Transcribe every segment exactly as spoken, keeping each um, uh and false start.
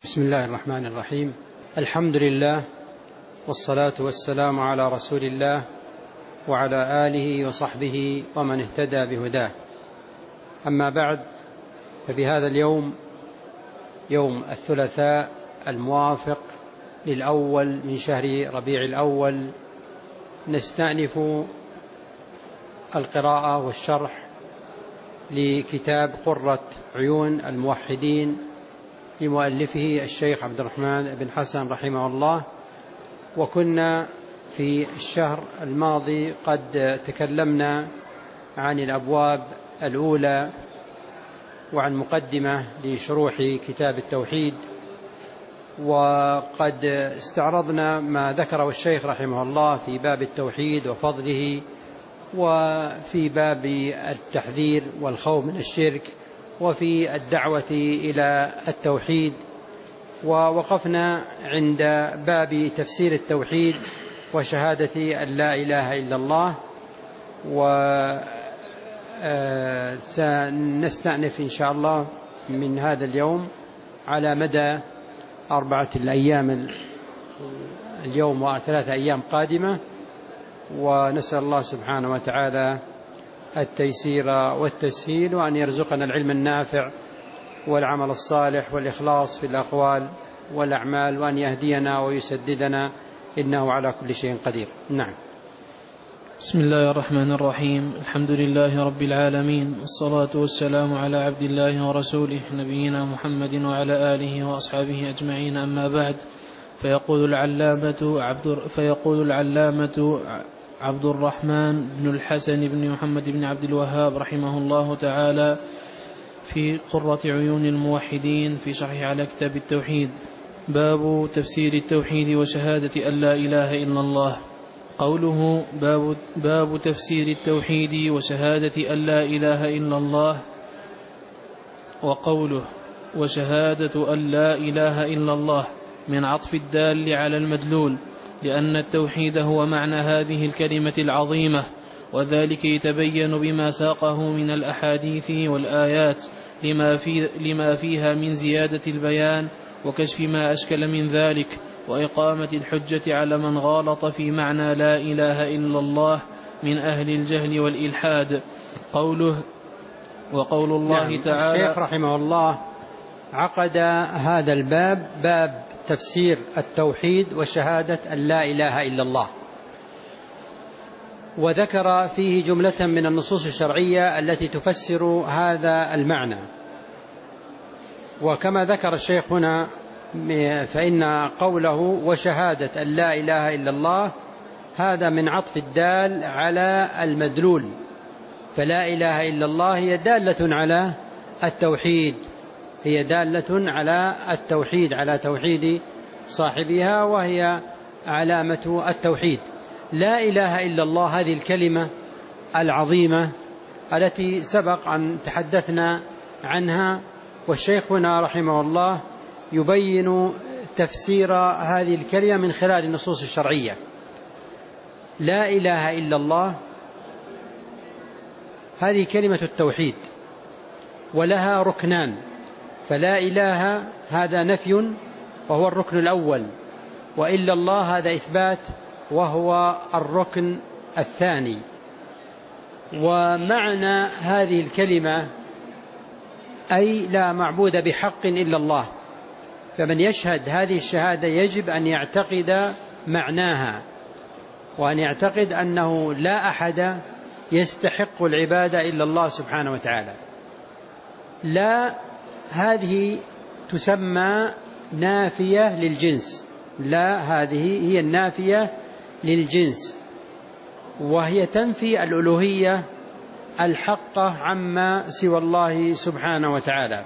بسم الله الرحمن الرحيم. الحمد لله والصلاة والسلام على رسول الله وعلى آله وصحبه ومن اهتدى بهداه. أما بعد، ففي هذا اليوم يوم الثلاثاء الموافق للأول من شهر ربيع الأول نستأنف القراءة والشرح لكتاب قرة عيون الموحدين لمؤلفه الشيخ عبد الرحمن بن حسن رحمه الله. وكنا في الشهر الماضي قد تكلمنا عن الأبواب الأولى وعن مقدمة لشروح كتاب التوحيد، وقد استعرضنا ما ذكره الشيخ رحمه الله في باب التوحيد وفضله، وفي باب التحذير والخوف من الشرك، وفي الدعوة إلى التوحيد. ووقفنا عند باب تفسير التوحيد وشهادة أن لا إله إلا الله، وسنستأنف إن شاء الله من هذا اليوم على مدى أربعة الأيام اليوم وثلاثة أيام قادمة، ونسأل الله سبحانه وتعالى التيسير والتسهيل، وأن يرزقنا العلم النافع والعمل الصالح والإخلاص في الأقوال والأعمال، وأن يهدينا ويسددنا إنه على كل شيء قدير. نعم. بسم الله الرحمن الرحيم. الحمد لله رب العالمين، والصلاة والسلام على عبد الله ورسوله نبينا محمد وعلى آله وأصحابه أجمعين. أما بعد، فيقول العلامة عبد فيقول العلامة عبد الرحمن بن الحسن بن محمد بن عبد الوهاب رحمه الله تعالى في قرة عيون الموحدين في شرح على كتاب التوحيد: باب تفسير التوحيد وشهادة أن لا إله إلا الله. قوله باب, باب تفسير التوحيد وشهادة أن لا إله إلا الله، وقوله وشهادة أن لا إله إلا الله من عطف الدال على المدلول، لأن التوحيد هو معنى هذه الكلمة العظيمة، وذلك يتبين بما ساقه من الأحاديث والآيات لما, في لما فيها من زيادة البيان وكشف ما أشكل من ذلك، وإقامة الحجة على من غالط في معنى لا إله إلا الله من أهل الجهل والإلحاد. قوله وقول الله يعني تعالى. الشيخ رحمه الله عقد هذا الباب باب تفسير التوحيد وشهادة أن لا إله إلا الله، وذكر فيه جملة من النصوص الشرعية التي تفسر هذا المعنى. وكما ذكر الشيخ هنا، فإن قوله وشهادة أن لا إله إلا الله هذا من عطف الدال على المدلول، فلا إله إلا الله هي دالة على التوحيد، هي دالة على التوحيد، على توحيد صاحبها، وهي علامة التوحيد. لا إله إلا الله هذه الكلمة العظيمة التي سبق أن تحدثنا عنها، والشيخ هنا رحمه الله يبين تفسير هذه الكلمة من خلال النصوص الشرعية. لا إله إلا الله هذه كلمة التوحيد، ولها ركنان، فلا إله هذا نفي وهو الركن الأول، وإلا الله هذا إثبات وهو الركن الثاني. ومعنى هذه الكلمة أي لا معبود بحق إلا الله، فمن يشهد هذه الشهادة يجب أن يعتقد معناها، وأن يعتقد أنه لا أحد يستحق العبادة إلا الله سبحانه وتعالى. لا هذه تسمى نافية للجنس، لا هذه هي النافية للجنس، وهي تنفي الألوهية الحقة عما سوى الله سبحانه وتعالى.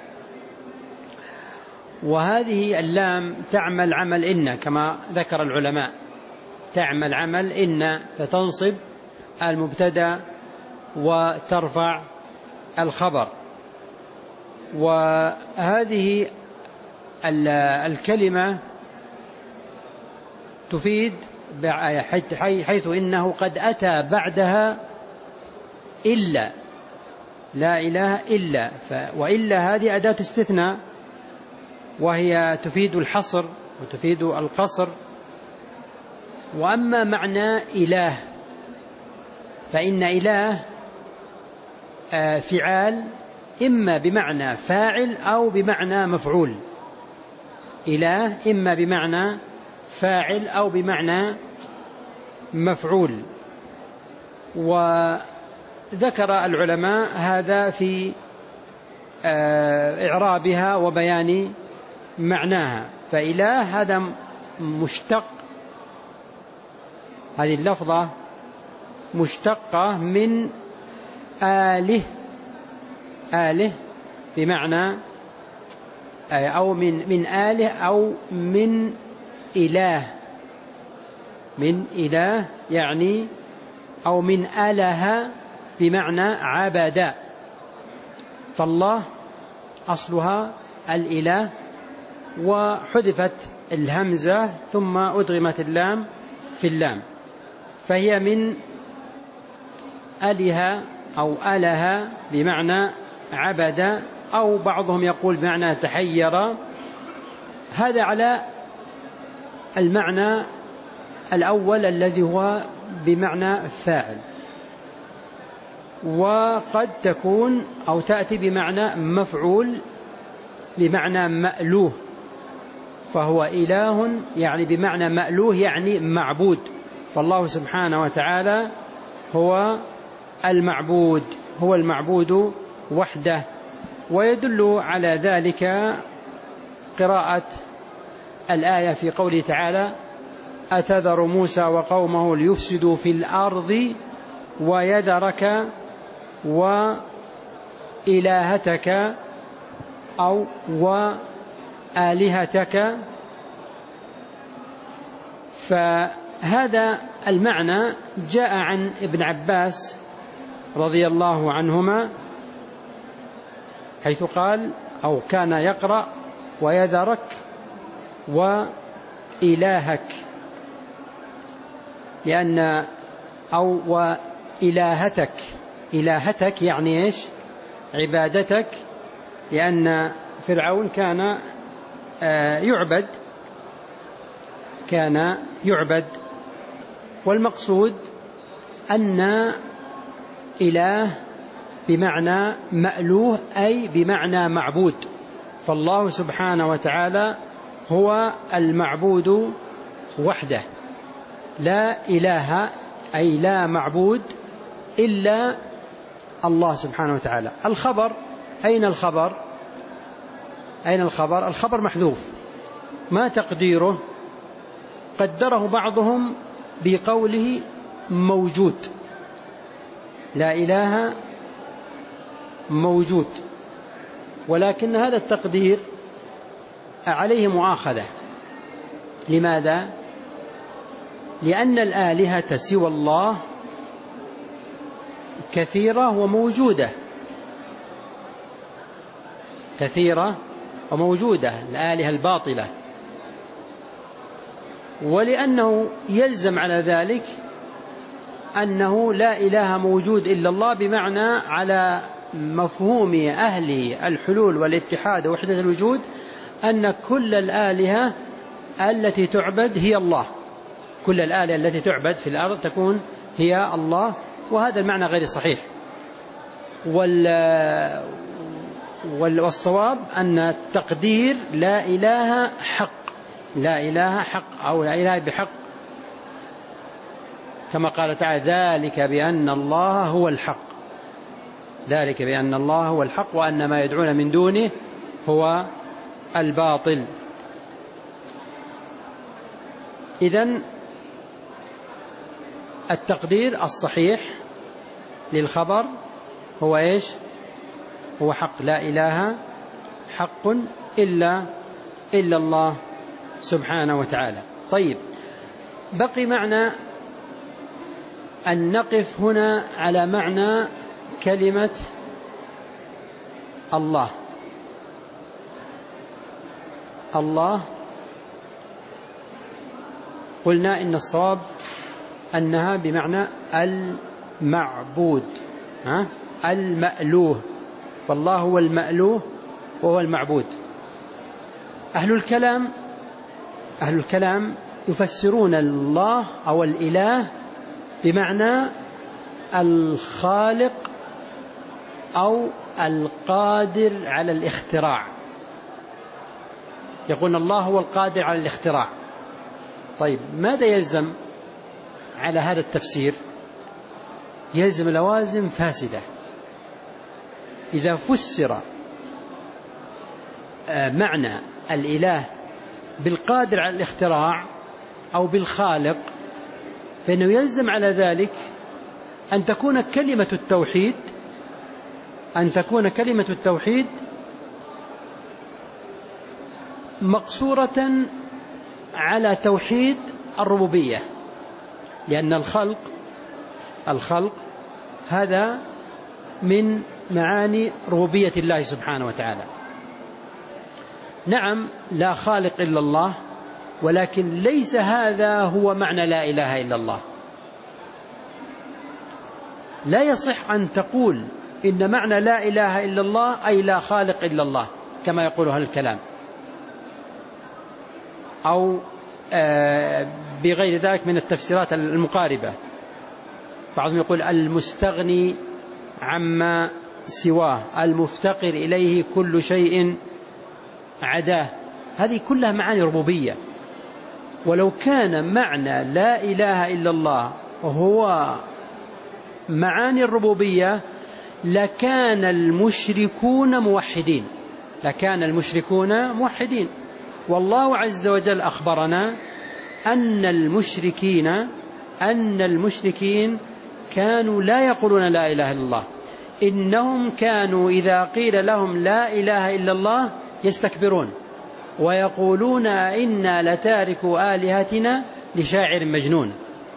وهذه اللام تعمل عمل إن، كما ذكر العلماء، تعمل عمل إن، فتنصب المبتدأ وترفع الخبر. وهذه الكلمة تفيد حيث إنه قد أتى بعدها إلا، لا إله إلا، وإلا هذه أداة استثناء، وهي تفيد الحصر وتفيد القصر. وأما معنى إله فإن إله فعال إما بمعنى فاعل أو بمعنى مفعول. إله إما بمعنى فاعل أو بمعنى مفعول. وذكر العلماء هذا في إعرابها وبيان معناها. فإله هذا مشتق، هذه اللفظة مشتقة من آله، آله بمعنى أو من من آله أو من إله، من إله يعني أو من آله بمعنى عبدا. فالله أصلها الإله، وحذفت الهمزة ثم أدغمت اللام في اللام، فهي من آلهة أو آلهة بمعنى عبد، أو بعضهم يقول بمعنى تحير. هذا على المعنى الأول الذي هو بمعنى فاعل. وقد تكون أو تأتي بمعنى مفعول بمعنى مألوه، فهو إله يعني بمعنى مألوه يعني معبود. فالله سبحانه وتعالى هو المعبود، هو المعبود وحده. ويدل على ذلك قراءة الآية في قوله تعالى: أتذر موسى وقومه ليفسدوا في الأرض ويذرك وإلهتك أو وآلهتك. فهذا المعنى جاء عن ابن عباس رضي الله عنهما، حيث قال أو كان يقرأ: ويذرك وإلهك، لأن أو وإلهتك، إلهتك يعني إيش؟ عبادتك، لأن فرعون كان يعبد، كان يعبد. والمقصود أن إله بمعنى مألوه أي بمعنى معبود. فالله سبحانه وتعالى هو المعبود وحده، لا إله أي لا معبود إلا الله سبحانه وتعالى. الخبر، أين الخبر؟ أين الخبر؟ الخبر محذوف، ما تقديره؟ قدره بعضهم بقوله موجود، لا إله موجود، ولكن هذا التقدير عليه مؤاخذة. لماذا؟ لأن الآلهة سوى الله كثيرة وموجودة، كثيرة وموجودة الآلهة الباطلة. ولأنه يلزم على ذلك أنه لا إله موجود إلا الله، بمعنى على مفهوم أهل الحلول والاتحاد ووحدة الوجود أن كل الآلهة التي تعبد هي الله، كل الآلهة التي تعبد في الأرض تكون هي الله. وهذا المعنى غير صحيح. والصواب أن التقدير لا إله حق، لا إله حق أو لا إله بحق، كما قال تعالى: ذلك بأن الله هو الحق، ذلك بأن الله هو الحق وأن ما يدعون من دونه هو الباطل. إذن التقدير الصحيح للخبر هو إيش؟ هو حق، لا إله حق إلا إلا الله سبحانه وتعالى. طيب، بقي معنى أن نقف هنا على معنى كلمة الله. الله قلنا إن الصواب أنها بمعنى المعبود، ها؟ المألوه، والله هو المألوه وهو المعبود. أهل الكلام أهل الكلام يفسرون الله أو الإله بمعنى الخالق أو القادر على الاختراع، يقول الله هو القادر على الاختراع. طيب ماذا يلزم على هذا التفسير؟ يلزم لوازم فاسدة. إذا فسر معنى الإله بالقادر على الاختراع أو بالخالق، فإنه يلزم على ذلك أن تكون كلمة التوحيد أن تكون كلمة التوحيد مقصورة على توحيد الربوبية، لأن الخلق الخلق هذا من معاني ربوبية الله سبحانه وتعالى. نعم لا خالق إلا الله، ولكن ليس هذا هو معنى لا إله إلا الله. لا يصح أن تقول إن معنى لا إله إلا الله أي لا خالق إلا الله كما يقول أهل الكلام، أو بغير ذلك من التفسيرات المقاربة. بعضهم يقول المستغني عما سواه، المفتقر إليه كل شيء عداه. هذه كلها معاني ربوبية. ولو كان معنى لا إله إلا الله هو معاني الربوبية لكان المشركون موحدين لكان المشركون موحدين والله عز وجل أخبرنا أن المشركين أن المشركين كانوا لا يقولون لا إله إلا الله، إنهم كانوا إذا قيل لهم لا إله إلا الله يستكبرون ويقولون إنا لتاركوا آلهتنا لشاعر مجنون.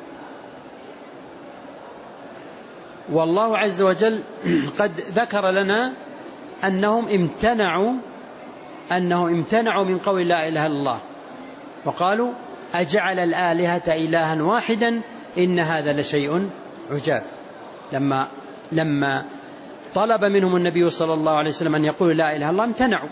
والله عز وجل قد ذكر لنا أنهم امتنعوا أنهم امتنعوا من قول لا إله إلا الله، وقالوا أجعل الآلهة إلها واحدا إن هذا لشيء عجاب. لما لما طلب منهم النبي صلى الله عليه وسلم أن يقولوا لا إله إلا الله امتنعوا،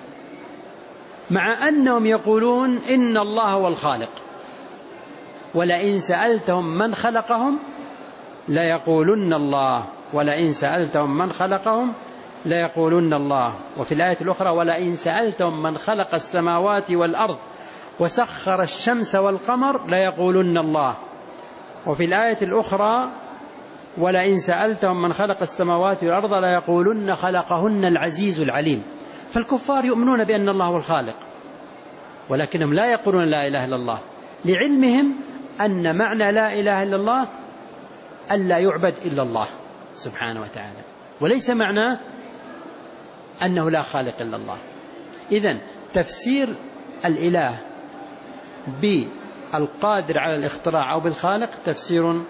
مع أنهم يقولون إن الله هو الخالق، ولئن سألتهم من خلقهم ليقولن الله ولئن سألتهم من خلقهم ليقولن الله. وفي الآية الأخرى ولئن سألتهم من خلق السماوات والأرض وسخر الشمس والقمر ليقولن الله. وفي الآية الأخرى ولئن سألتهم من خلق السماوات والأرض ليقولن خلقهن العزيز العليم. فالكفار يؤمنون بأن الله هو الخالق، ولكنهم لا يقولون لا إله إلا الله، لعلمهم أن معنى لا إله إلا الله ألا يعبد إلا الله سبحانه وتعالى، وليس معناه أنه لا خالق إلا الله. إذن تفسير الإله بالقادر على الاختراع أو بالخالق تفسير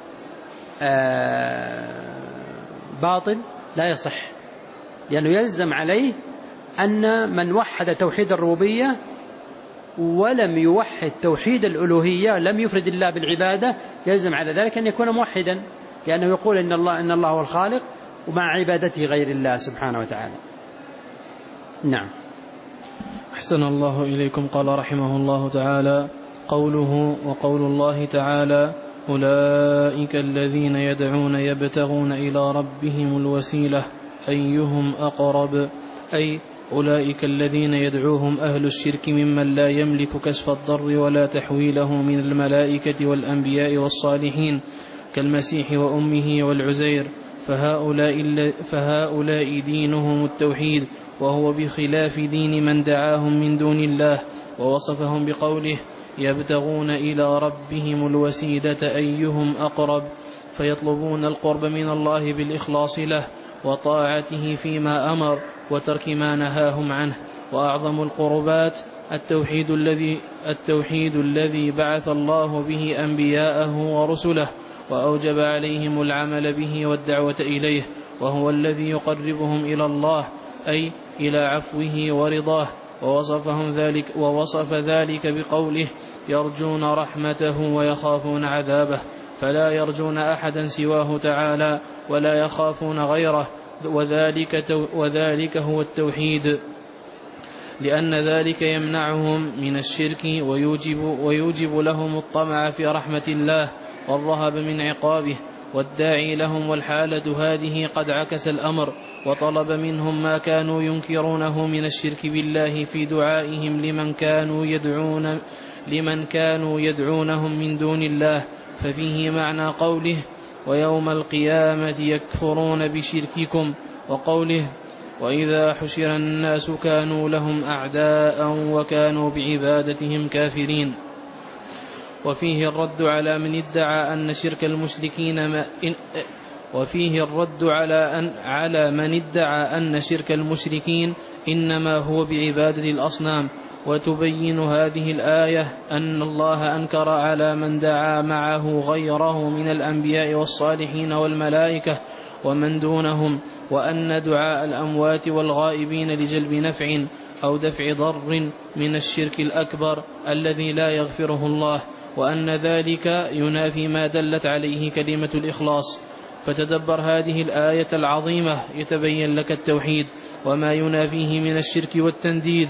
باطل لا يصح، لأنه يلزم عليه أن من وحد توحيد الربوبية ولم يوحد توحيد الألوهية، لم يفرد الله بالعبادة، يلزم على ذلك أن يكون موحدا، لأنه يقول إن الله إن الله هو الخالق ومع عبادته غير الله سبحانه وتعالى. نعم. أحسن الله إليكم. قال رحمه الله تعالى: قوله وقول الله تعالى: أولئك الذين يدعون يبتغون إلى ربهم الوسيلة أيهم أقرب، أي أولئك الذين يدعوهم أهل الشرك ممن لا يملك كشف الضر ولا تحويله من الملائكة والأنبياء والصالحين كالمسيح وأمه والعزير، فهؤلاء, فهؤلاء دينهم التوحيد، وهو بخلاف دين من دعاهم من دون الله، ووصفهم بقوله: يبتغون إلى ربهم الوسيلة أيهم أقرب، فيطلبون القرب من الله بالإخلاص له وطاعته فيما أمر وترك ما نهاهم عنه. وأعظم القربات التوحيد الذي التوحيد الذي بعث الله به أنبياءه ورسله وأوجب عليهم العمل به والدعوة إليه، وهو الذي يقربهم إلى الله أي إلى عفوه ورضاه. ووصفهم ذلك ووصف ذلك بقوله: يرجون رحمته ويخافون عذابه، فلا يرجون أحدا سواه تعالى ولا يخافون غيره، وذلك, وذلك هو التوحيد. لأن ذلك يمنعهم من الشرك ويوجب, ويوجب لهم الطمع في رحمة الله والرهب من عقابه. والداعي لهم والحالة هذه قد عكس الأمر وطلب منهم ما كانوا ينكرونه من الشرك بالله في دعائهم لمن كانوا يدعون لمن كانوا يدعونهم من دون الله. ففيه معنى قوله ويوم القيامة يكفرون بشرككم، وقوله وإذا حشر الناس كانوا لهم أعداء وكانوا بعبادتهم كافرين. وفيه الرد على من ادعى أن شرك المشركين ما إن وفيه الرد على أن على من ادعى أن شرك المشركين إنما هو بعبادة الأصنام. وتبين هذه الآية أن الله أنكر على من دعا معه غيره من الأنبياء والصالحين والملائكة ومن دونهم، وأن دعاء الأموات والغائبين لجلب نفع أو دفع ضر من الشرك الأكبر الذي لا يغفره الله، وأن ذلك ينافي ما دلت عليه كلمة الإخلاص. فتدبر هذه الآية العظيمة يتبين لك التوحيد وما ينافيه من الشرك والتنديد،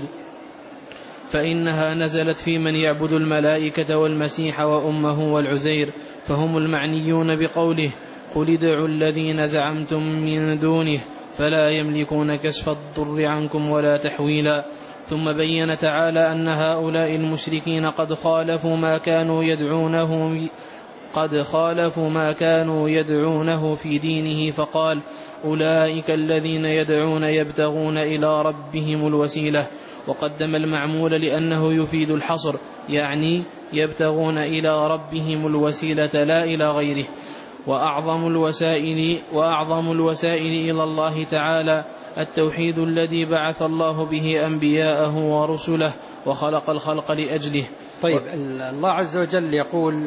فإنها نزلت في من يعبد الملائكة والمسيح وأمه والعزير، فهم المعنيون بقوله قل ادعوا الذين زعمتم من دونه فلا يملكون كشف الضر عنكم ولا تحويلا. ثم بين تعالى أن هؤلاء المشركين قد خالفوا ما كانوا يدعونه قد خالفوا ما كانوا يدعونه في دينه، فقال أولئك الذين يدعون يبتغون إلى ربهم الوسيلة، وقدم المعمول لأنه يفيد الحصر، يعني يبتغون إلى ربهم الوسيلة لا إلى غيره. وأعظم الوسائل, وأعظم الوسائل إلى الله تعالى التوحيد الذي بعث الله به أنبياءه ورسله وخلق الخلق لأجله. طيب، الله عز وجل يقول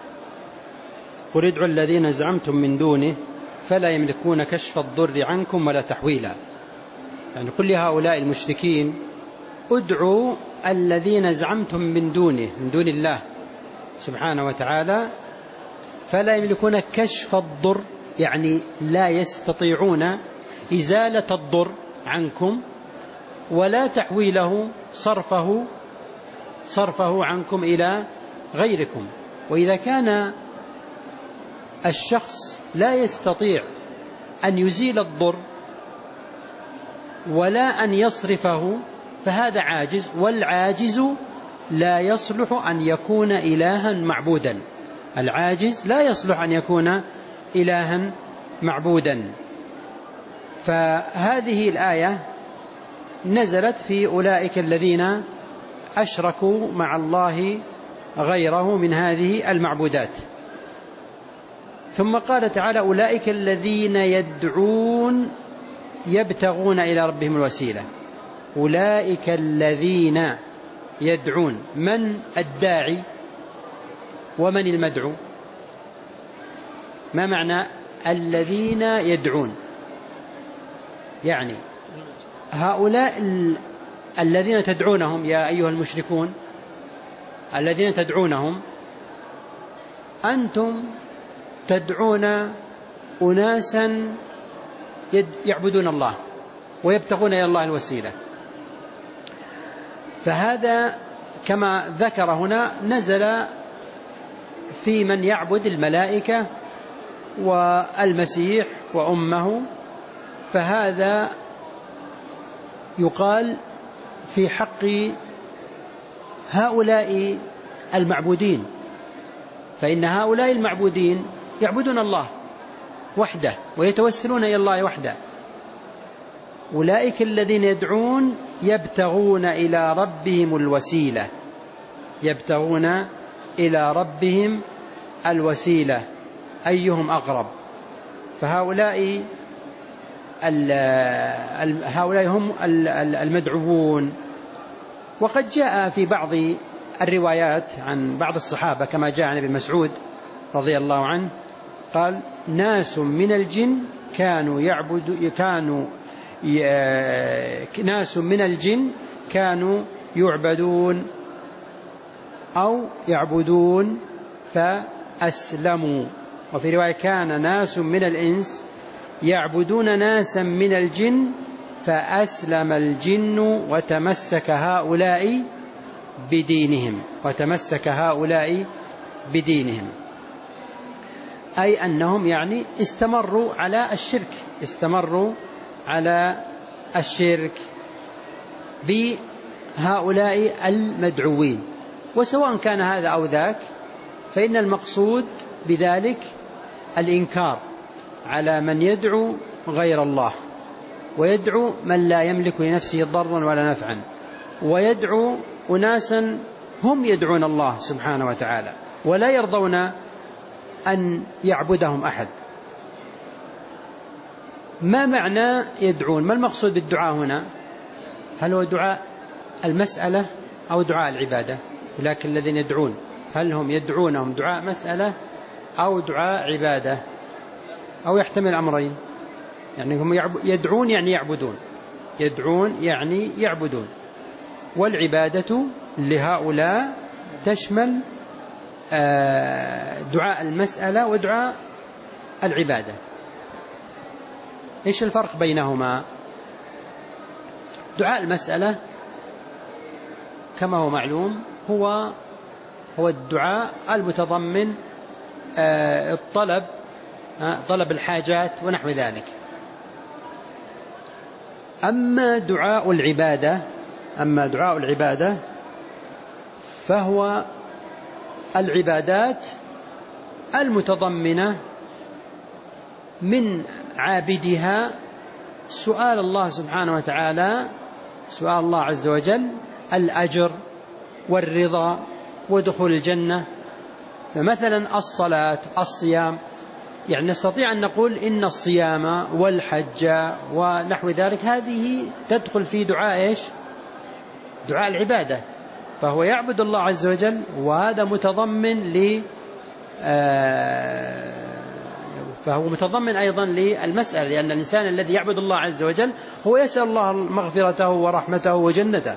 قل ادعوا الذين زعمتم من دونه فلا يملكون كشف الضر عنكم ولا تحويلا. يعني قل لهؤلاء المشركين ادعوا الذين زعمتم من دونه من دون الله سبحانه وتعالى فلا يملكون كشف الضر، يعني لا يستطيعون إزالة الضر عنكم ولا تحويله صرفه صرفه عنكم إلى غيركم. وإذا كان الشخص لا يستطيع أن يزيل الضر ولا أن يصرفه فهذا عاجز، والعاجز لا يصلح أن يكون إلها معبودا. العاجز لا يصلح أن يكون إلها معبودا. فهذه الآية نزلت في أولئك الذين أشركوا مع الله غيره من هذه المعبودات. ثم قال تعالى أولئك الذين يدعون يبتغون إلى ربهم الوسيلة. أولئك الذين يدعون، من الداعي ومن المدعو؟ ما معنى الذين يدعون؟ يعني هؤلاء الذين تدعونهم يا أيها المشركون الذين تدعونهم أنتم تدعون أناسا يعبدون الله ويبتغون إلى الله الوسيلة، فهذا كما ذكر هنا نزل في من يعبد الملائكة والمسيح وأمه، فهذا يقال في حق هؤلاء المعبودين، فإن هؤلاء المعبودين يعبدون الله وحده ويتوسلون إلى الله وحده. أولئك الذين يدعون يبتغون إلى ربهم الوسيلة، يبتغون إلى ربهم الوسيلة أيهم أقرب. فهؤلاء هؤلاء هم المدعوون. وقد جاء في بعض الروايات عن بعض الصحابة كما جاء عن ابن مسعود رضي الله عنه قال ناس من الجن كانوا يعبد كانوا ناس من الجن كانوا يعبدون أو يعبدون فأسلموا. وفي رواية كان ناس من الإنس يعبدون ناسا من الجن فأسلم الجن وتمسك هؤلاء بدينهم وتمسك هؤلاء بدينهم أي أنهم يعني استمروا على الشرك استمروا على الشرك بهؤلاء المدعوين. وسواء كان هذا أو ذاك فإن المقصود بذلك الإنكار على من يدعو غير الله ويدعو من لا يملك لنفسه ضرا ولا نفعا ويدعو أناسا هم يدعون الله سبحانه وتعالى ولا يرضون أن يعبدهم أحد. ما معنى يدعون؟ ما المقصود بالدعاء هنا؟ هل هو دعاء المسألة أو دعاء العبادة؟ ولكن الذين يدعون هل هم يدعونهم دعاء مسألة أو دعاء عبادة أو يحتمل أمرين؟ يعني هم يدعون يعني يعبدون يدعون يعني يعبدون. والعبادة لهؤلاء تشمل دعاء المسألة ودعاء العبادة. إيش الفرق بينهما؟ دعاء المسألة كما هو معلوم هو هو الدعاء المتضمن الطلب طلب الحاجات ونحو ذلك. أما دعاء العبادة أما دعاء العبادة فهو العبادات المتضمنة من عابدها سؤال الله سبحانه وتعالى سؤال الله عز وجل الأجر والرضا ودخول الجنة. فمثلا الصلاة الصيام يعني نستطيع أن نقول إن الصيام والحج ونحو ذلك هذه تدخل في دعاء إيش؟ دعاء العبادة. فهو يعبد الله عز وجل وهذا متضمن ل فهو متضمن أيضا للمسألة لأن الإنسان الذي يعبد الله عز وجل هو يسأل الله مغفرته ورحمته وجنته.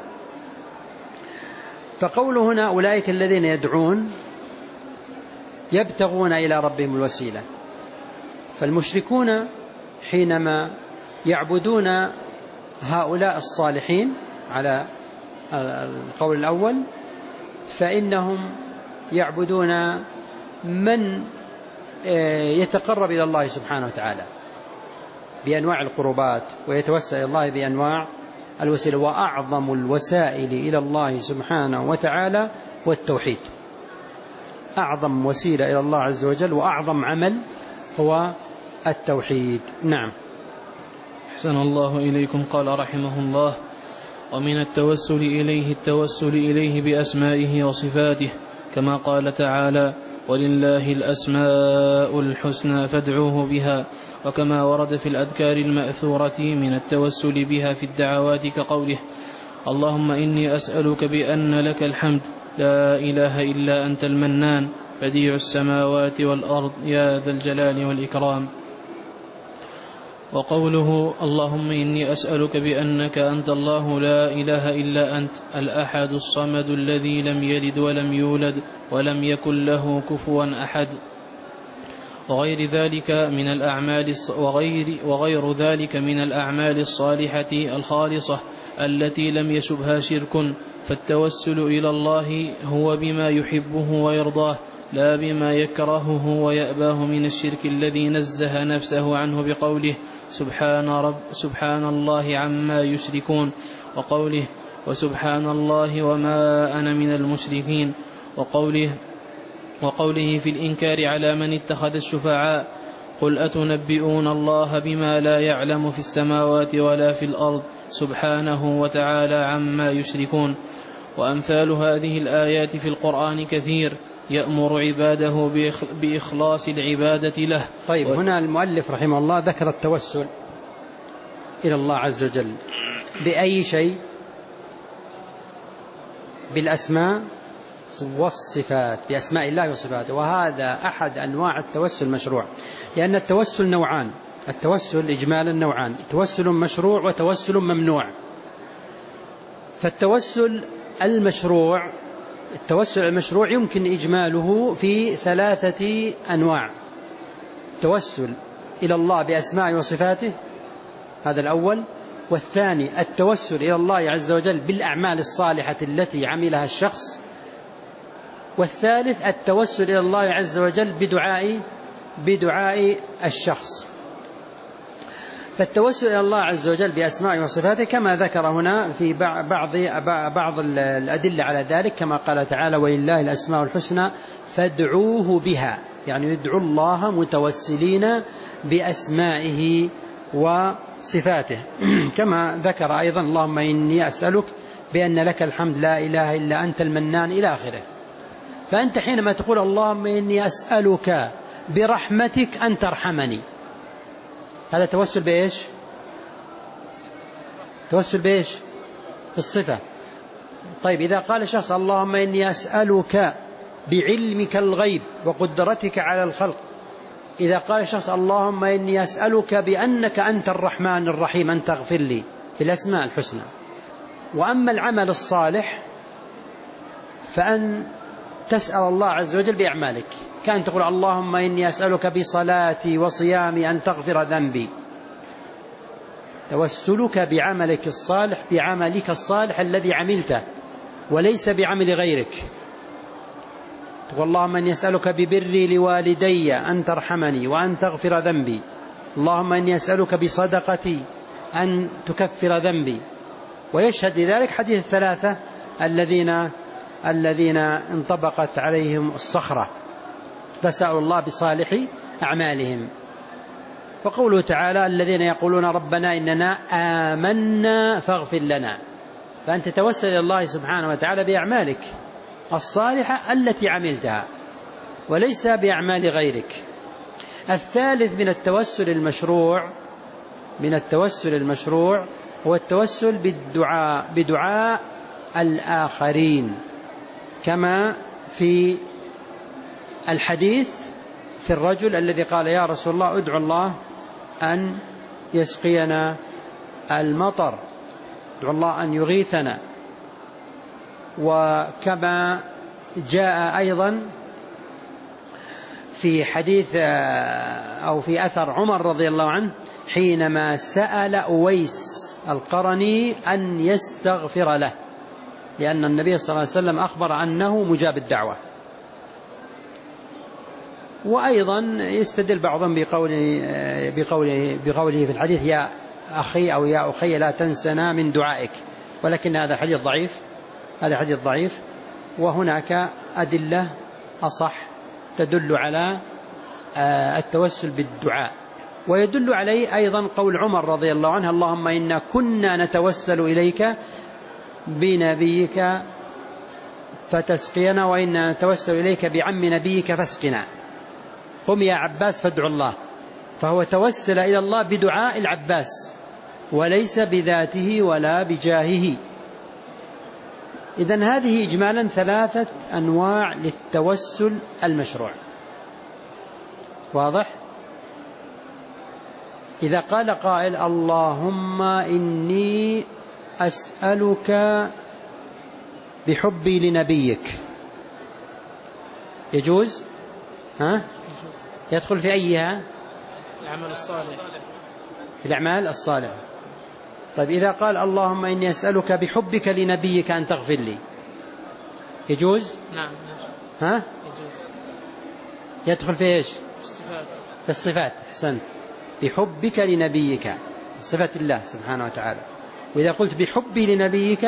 فقوله هنا أولئك الذين يدعون يبتغون إلى ربهم الوسيلة. فالمشركون حينما يعبدون هؤلاء الصالحين على القول الأول فإنهم يعبدون من يتقرب إلى الله سبحانه وتعالى بأنواع القربات ويتوسل إلى الله بأنواع الوسيلة. وأعظم الوسائل إلى الله سبحانه وتعالى والتوحيد. أعظم وسيلة إلى الله عز وجل وأعظم عمل هو التوحيد. نعم. أحسن الله إليكم. قال رحمه الله: ومن التوسل إليه التوسل إليه بأسمائه وصفاته كما قال تعالى: ولله الأسماء الحسنى فادعوه بها، وكما ورد في الأذكار المأثورة من التوسل بها في الدعوات كقوله: اللهم إني أسألك بأن لك الحمد لا إله إلا أنت المنان بديع السماوات والأرض يا ذا الجلال والإكرام. وقوله: اللهم إني أسألك بأنك أنت الله لا إله إلا أنت الأحد الصمد الذي لم يلد ولم يولد ولم يكن له كفوا أحد. وغير ذلك من الأعمال وغير, وغير ذلك من الأعمال الصالحة الخالصة التي لم يشبها شرك. فالتوسل إلى الله هو بما يحبه ويرضاه لا بما يكرهه ويأباه من الشرك الذي نزه نفسه عنه بقوله: سبحان, رب سبحان الله عما يشركون، وقوله: وسبحان الله وما أنا من المشركين، وقوله, وقوله في الإنكار على من اتخذ الشفعاء: قل أتنبئون الله بما لا يعلم في السماوات ولا في الأرض سبحانه وتعالى عما يشركون. وأمثال هذه الآيات في القرآن كثير يأمر عباده بإخلاص العبادة له. طيب، هنا المؤلف رحمه الله ذكر التوسل إلى الله عز وجل بأي شيء؟ بالأسماء والصفات، بأسماء الله وصفاته. وهذا أحد أنواع التوسل المشروع، لأن التوسل نوعان، التوسل إجمالا نوعان: توسل مشروع وتوسل ممنوع. فالتوسل المشروع التوسل المشروع يمكن إجماله في ثلاثة أنواع: التوسل إلى الله بأسماء وصفاته، هذا الأول. والثاني التوسل إلى الله عز وجل بالأعمال الصالحة التي عملها الشخص، والثالث التوسل إلى الله عز وجل بدعاء بدعاء الشخص. فالتوسل إلى الله عز وجل بأسمائه وصفاته كما ذكر هنا في بعض بعض الأدلة على ذلك، كما قال تعالى: ولله الأسماء الحسنى فادعوه بها، يعني يدعو الله متوسلين بأسمائه وصفاته. كما ذكر أيضا: اللهم إني أسألك بأن لك الحمد لا إله إلا أنت المنان إلى آخره. فأنت حينما تقول اللهم إني أسألك برحمتك أن ترحمني، هذا توسل بإيش؟ توسل بإيش؟ بالصفة. طيب إذا قال شخص اللهم إني أسألك بعلمك الغيب وقدرتك على الخلق، إذا قال شخص اللهم إني أسألك بأنك أنت الرحمن الرحيم أن تغفر لي بالأسماء الحسنى. وأما العمل الصالح فأن تسأل الله عز وجل بأعمالك، كان تقول اللهم إني أسألك بصلاتي وصيامي أن تغفر ذنبي، توسلك بعملك الصالح، بعملك الصالح الذي عملته وليس بعمل غيرك. تقول اللهم إني أسألك ببري لوالدي أن ترحمني وأن تغفر ذنبي، اللهم إني أسألك بصدقتي أن تكفر ذنبي. ويشهد لذلك حديث الثلاثة الذين الذين انطبقت عليهم الصخرة فسألوا الله بصالح أعمالهم. وقوله تعالى: الذين يقولون ربنا إننا آمنا فاغفر لنا. فأنت توسل إلى الله سبحانه وتعالى بأعمالك الصالحة التي عملتها وليس بأعمال غيرك. الثالث من التوسل المشروع من التوسل المشروع هو التوسل بالدعاء بدعاء الآخرين، كما في الحديث في الرجل الذي قال: يا رسول الله ادعو الله أن يسقينا المطر، ادعو الله أن يغيثنا. وكما جاء أيضا في حديث أو في أثر عمر رضي الله عنه حينما سأل أويس القرني أن يستغفر له، لأن النبي صلى الله عليه وسلم أخبر أنه مجاب الدعوة. وأيضا يستدل بعضهم بقوله, بقوله, بقوله في الحديث: يا أخي أو يا أخي لا تنسنا من دعائك، ولكن هذا حديث ضعيف هذا حديث ضعيف وهناك أدلة أصح تدل على التوسل بالدعاء. ويدل عليه أيضا قول عمر رضي الله عنه: اللهم إنا كنا نتوسل إليك بنبيك فتسقينا، وإنا نتوسل إليك بعم نبيك فاسقنا، قم يا عباس فادعو الله. فهو توسل إلى الله بدعاء العباس وليس بذاته ولا بجاهه. إذن هذه إجمالا ثلاثة أنواع للتوسل المشروع. واضح؟ إذا قال قائل: اللهم إني أسألك بحبي لنبيك، يجوز؟ ها؟ يدخل في أيها؟ العمل الصالح. في الأعمال الصالحة. طيب إذا قال: اللهم إني أسألك بحبك لنبيك أن تغفر لي، يجوز؟ نعم. ها؟ يجوز. يدخل في إيش؟ في الصفات. في الصفات. أحسنت. بحبك لنبيك، صفة الله سبحانه وتعالى. وإذا قلت بحبي لنبيك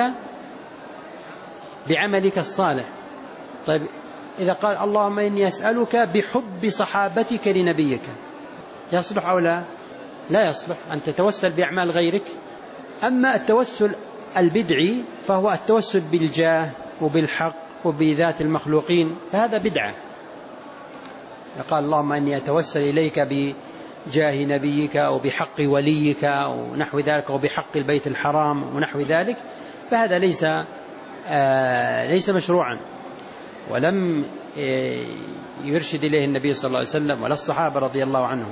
بعملك الصالح. طيب إذا قال: اللهم إني أسألك بحب صحابتك لنبيك، يصلح أو لا؟ لا يصلح أن تتوسل بأعمال غيرك. أما التوسل البدعي فهو التوسل بالجاه وبالحق وبذات المخلوقين، فهذا بدعة. قال: اللهم إني أتوسل إليك بجاه نبيك أو بحق وليك أو نحو ذلك، أو بحق البيت الحرام ونحو ذلك، فهذا ليس آه ليس مشروعا، ولم يرشد إليه النبي صلى الله عليه وسلم ولا الصحابة رضي الله عنهم.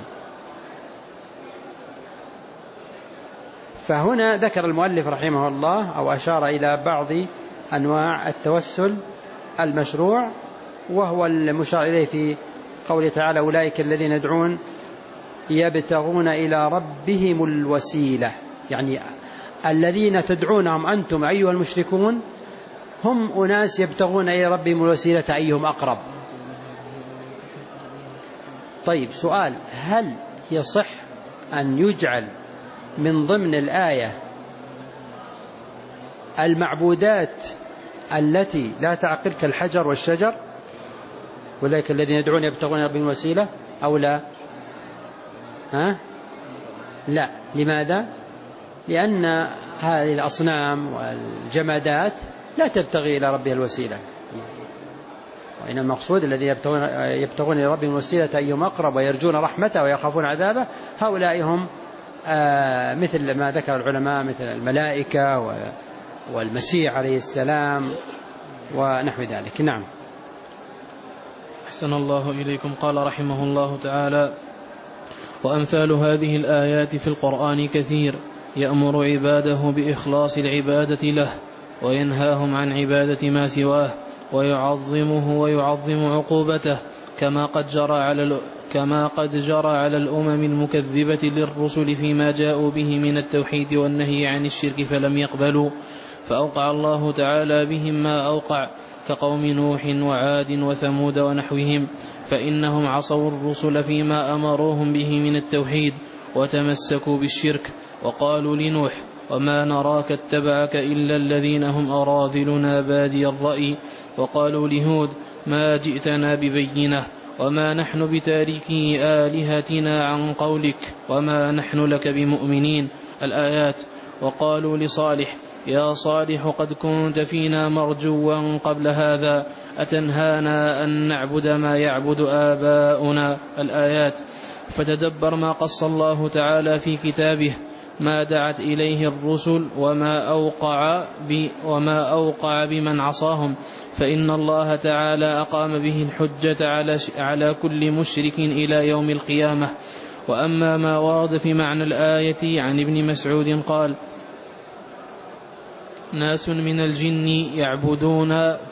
فهنا ذكر المؤلف رحمه الله أو أشار إلى بعض أنواع التوسل المشروع، وهو المشار إليه في قوله تعالى: أولئك الذين يدعون يبتغون إلى ربهم الوسيلة، يعني الذين تدعونهم أنتم أيها المشركون هم أناس يبتغون إلى ربهم الوسيلة أيهم أقرب. طيب سؤال: هل يصح أن يجعل من ضمن الآية المعبودات التي لا تعقل كالحجر والشجر أولئك الذين يدعون يبتغون إلى ربهم الوسيلة أو لا؟ ها؟ لا. لماذا؟ لأن هذه الأصنام والجمادات لا تبتغي إلى ربها الوسيلة، وإن المقصود الذين يبتغون, يبتغون إلى ربهم الوسيلة أيهم أقرب ويرجون رحمته ويخافون عذابه، هؤلاء هم آه مثل ما ذكر العلماء مثل الملائكة والمسيح عليه السلام ونحو ذلك. نعم. أحسن الله إليكم. قال رحمه الله تعالى: وأمثال هذه الآيات في القرآن كثير، يأمر عباده بإخلاص العبادة له وينهاهم عن عبادة ما سواه ويعظمه ويعظم عقوبته، كما قد جرى على كما قد جرى على الأمم المكذبة للرسل فيما جاءوا به من التوحيد والنهي عن الشرك فلم يقبلوا، فأوقع الله تعالى بهم ما أوقع، كقوم نوح وعاد وثمود ونحوهم، فإنهم عصوا الرسل فيما أمروهم به من التوحيد وتمسكوا بالشرك، وقالوا لنوح: وما نراك اتبعك إلا الذين هم أراذلنا بادي الرأي، وقالوا لهود: ما جئتنا ببينة، وما نحن بتاركي آلهتنا عن قولك، وما نحن لك بمؤمنين. الآيات. وقالوا لصالح: يا صالح قد كنت فينا مرجوا قبل هذا، أتنهانا أن نعبد ما يعبد آباؤنا. الآيات. فتدبر ما قص الله تعالى في كتابه ما دعت إليه الرسل وما أوقع, وما أوقع بمن عصاهم، فإن الله تعالى أقام به الحجة على, على كل مشرك إلى يوم القيامة. وأما ما ورد في معنى الآية عن ابن مسعود قال: ناس من الجن يعبدون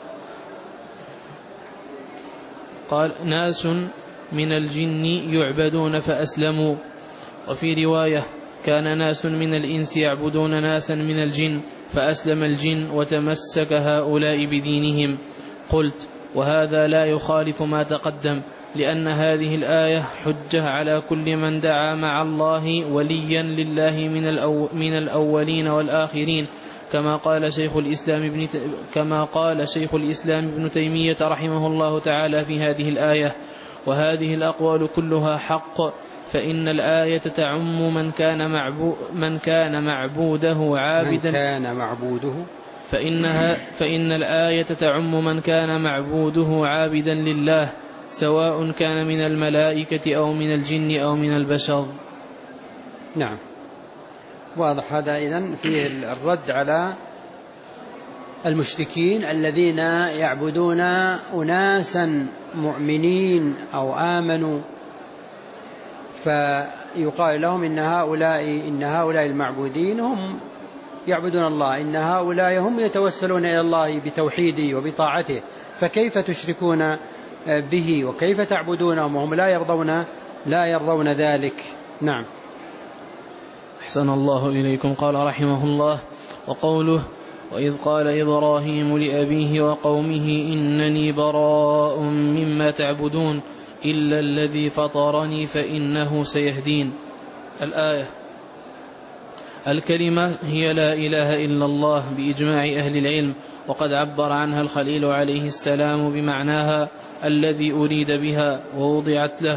قال ناس من الجن يعبدون فأسلموا. وفي رواية: كان ناس من الإنس يعبدون ناسا من الجن فأسلم الجن وتمسك هؤلاء بدينهم. قلت: وهذا لا يخالف ما تقدم، لأن هذه الآية حجة على كل من دعا مع الله وليا لله من, الأو من الأولين والآخرين، كما قال شيخ الإسلام ابن كما قال شيخ الإسلام ابن تيمية رحمه الله تعالى في هذه الآية. وهذه الأقوال كلها حق، فإن الآية تعم من كان معبو من كان معبوده عابدا من كان معبوده فإنها فإن الآية تعم من كان معبوده عابدا لله، سواء كان من الملائكة أو من الجن أو من البشر. نعم، واضح هذا. إذن فيه الرد على المشركين الذين يعبدون أناسا مؤمنين أو آمنوا، فيقال لهم إن هؤلاء إن هؤلاء المعبودين هم يعبدون الله، إن هؤلاء هم يتوسلون إلى الله بتوحيده وبطاعته، فكيف تشركون به وكيف تعبدونهم وهم لا يرضون لا يرضون ذلك. نعم. أحسن الله إليكم. قال رحمه الله: وقوله: وإذ قال إبراهيم لأبيه وقومه إنني براء مما تعبدون إلا الذي فطرني فإنه سيهدين. الآية. الكلمة هي لا إله إلا الله بإجماع أهل العلم، وقد عبر عنها الخليل عليه السلام بمعناها الذي أريد بها ووضعت له،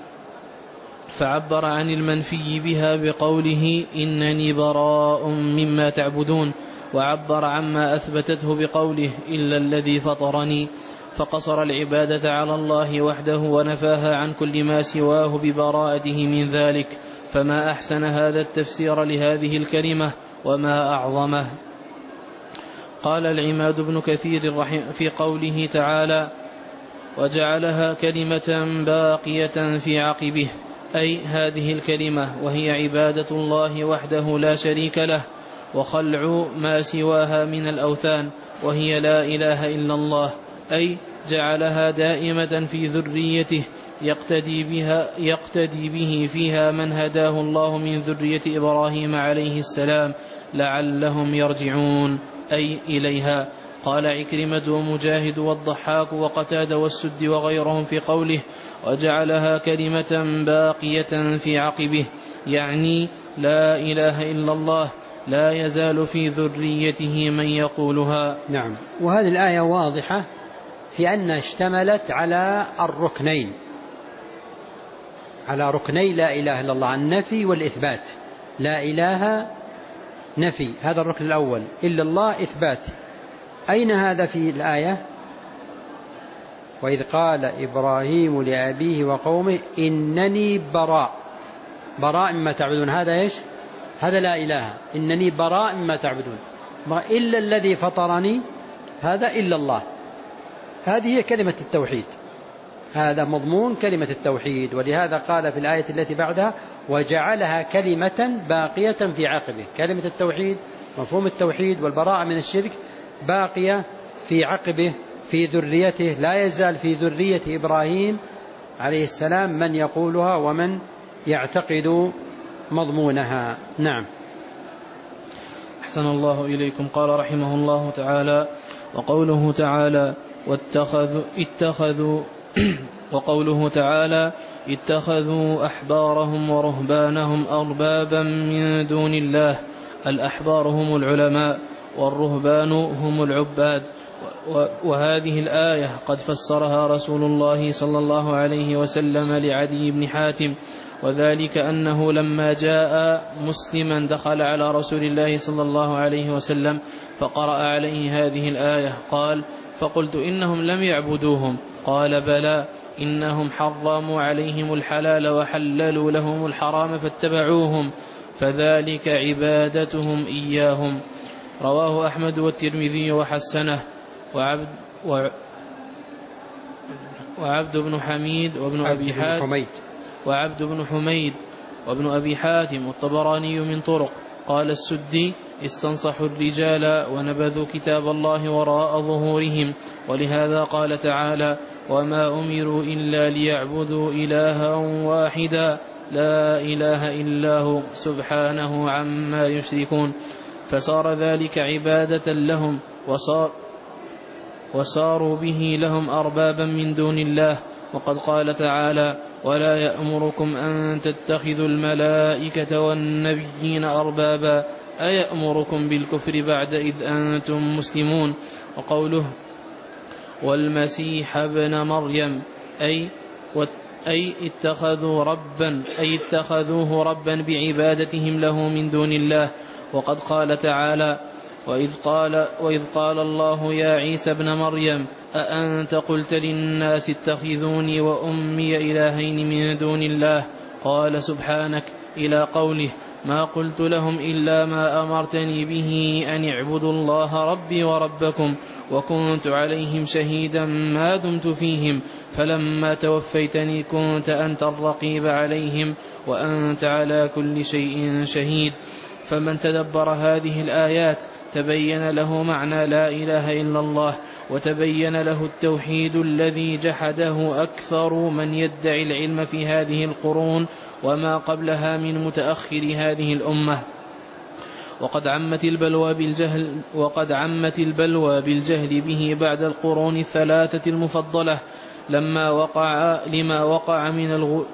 فعبر عن المنفي بها بقوله إنني براء مما تعبدون، وعبر عما أثبتته بقوله إلا الذي فطرني، فقصر العبادة على الله وحده ونفاها عن كل ما سواه ببراءته من ذلك، فما أحسن هذا التفسير لهذه الكلمة وما أعظمه. قال العماد بن كثير في قوله تعالى: وجعلها كلمة باقية في عقبه، أي هذه الكلمة وهي عبادة الله وحده لا شريك له، وخلع ما سواها من الأوثان، وهي لا إله إلا الله، أي جعلها دائمة في ذريته يقتدي بها يقتدي به فيها من هداه الله من ذرية إبراهيم عليه السلام لعلهم يرجعون أي إليها. قال عكرمة ومجاهد والضحاك وقتادة والسد وغيرهم في قوله وجعلها كلمة باقية في عقبه، يعني لا إله إلا الله لا يزال في ذريته من يقولها. نعم. وهذه الآية واضحة في أن اشتملت على الركنين، على ركني لا إله إلا الله، النفي والإثبات. لا إله نفي، هذا الركن الأول، إلا الله إثبات. أين هذا في الآية؟ وإذ قال إبراهيم لأبيه وقومه إنني براء، براء مما تعبدون، هذا إيش؟ هذا لا إله، إنني براء مما تعبدون، ما إلا الذي فطرني، هذا إلا الله. هذه هي كلمة التوحيد، هذا مضمون كلمة التوحيد. ولهذا قال في الآية التي بعدها وجعلها كلمة باقية في عقبه. كلمة التوحيد، مفهوم التوحيد والبراءة من الشرك، باقية في عقبه في ذريته، لا يزال في ذرية إبراهيم عليه السلام من يقولها ومن يعتقد مضمونها. نعم. أحسن الله إليكم. قال رحمه الله تعالى وقوله تعالى واتخذوا اتخذوا وقوله تعالى اتخذوا أحبارهم ورهبانهم أربابا من دون الله. الأحبار هم العلماء والرهبان هم العباد. وهذه الآية قد فسرها رسول الله صلى الله عليه وسلم لعدي بن حاتم، وذلك أنه لما جاء مسلما دخل على رسول الله صلى الله عليه وسلم فقرأ عليه هذه الآية، قال فقلت إنهم لم يعبدوهم، قال بلى إنهم حرموا عليهم الحلال وحللوا لهم الحرام فاتبعوهم، فذلك عبادتهم إياهم. رواه أحمد والترمذي وحسنه. وعبد, وعبد بن حميد وابن أبي حاتم وعبد بن حميد وابن أبي حاتم والطبراني من طرق. قال السدي استنصحوا الرجال ونبذوا كتاب الله وراء ظهورهم، ولهذا قال تعالى وما أمروا إلا ليعبدوا إلها واحدا لا إله إلا هو سبحانه عما يشركون، فصار ذلك عبادة لهم وصار وصاروا به لهم أربابا من دون الله. وقد قال تعالى ولا يأمركم أن تتخذوا الملائكة والنبيين أربابا أيأمركم بالكفر بعد إذ أنتم مسلمون. وقوله والمسيح ابن مريم أي أي اتخذوا ربا أي اتخذوه ربا بعبادتهم له من دون الله. وقد قال تعالى وإذ قال, وإذ قال الله يا عيسى ابن مريم أأنت قلت للناس اتخذوني وأمي إلهين من دون الله، قال سبحانك إلى قوله ما قلت لهم إلا ما أمرتني به أن اعبدوا الله ربي وربكم وكنت عليهم شهيدا ما دمت فيهم فلما توفيتني كنت أنت الرقيب عليهم وأنت على كل شيء شهيد. فمن تدبر هذه الآيات تبين له معنى لا إله إلا الله، وتبين له التوحيد الذي جحده أكثر من يدعي العلم في هذه القرون وما قبلها من متأخر هذه الأمة. وقد عمت البلوى بالجهل وقد عمت البلوى بالجهل به بعد القرون الثلاثة المفضلة لما وقع لما وقع من الغ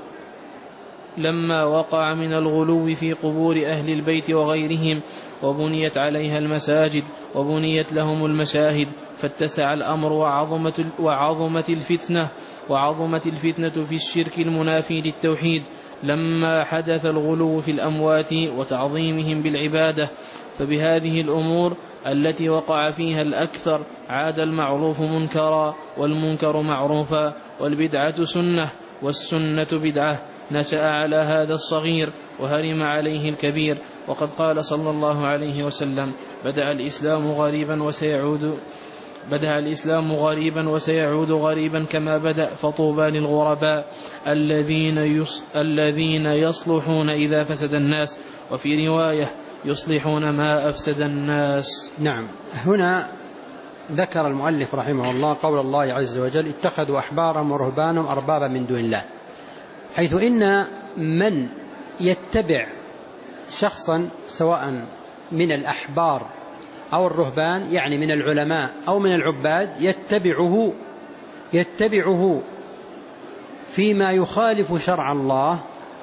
لما وقع من الغلو في قبور أهل البيت وغيرهم، وبنيت عليها المساجد وبنيت لهم المشاهد، فاتسع الأمر وعظمت وعظمت الفتنة وعظمت الفتنة في الشرك المنافي للتوحيد لما حدث الغلو في الأموات وتعظيمهم بالعبادة. فبهذه الأمور التي وقع فيها الأكثر عاد المعروف منكرا والمنكر معروفا والبدعة سنة والسنة بدعة. نشأ على هذا الصغير وهرم عليه الكبير. وقد قال صلى الله عليه وسلم بدأ الإسلام غريبا وسيعود بدأ الإسلام غريبا وسيعود غريبا كما بدأ، فطوبى للغرباء الذين يص... الذين يصلحون إذا فسد الناس، وفي رواية يصلحون ما أفسد الناس. نعم. هنا ذكر المؤلف رحمه الله قول الله عز وجل اتخذوا أحبارهم ورهبانهم أربابا من دون الله، حيث إن من يتبع شخصا سواء من الأحبار أو الرهبان، يعني من العلماء أو من العباد، يتبعه يتبعه فيما يخالف شرع الله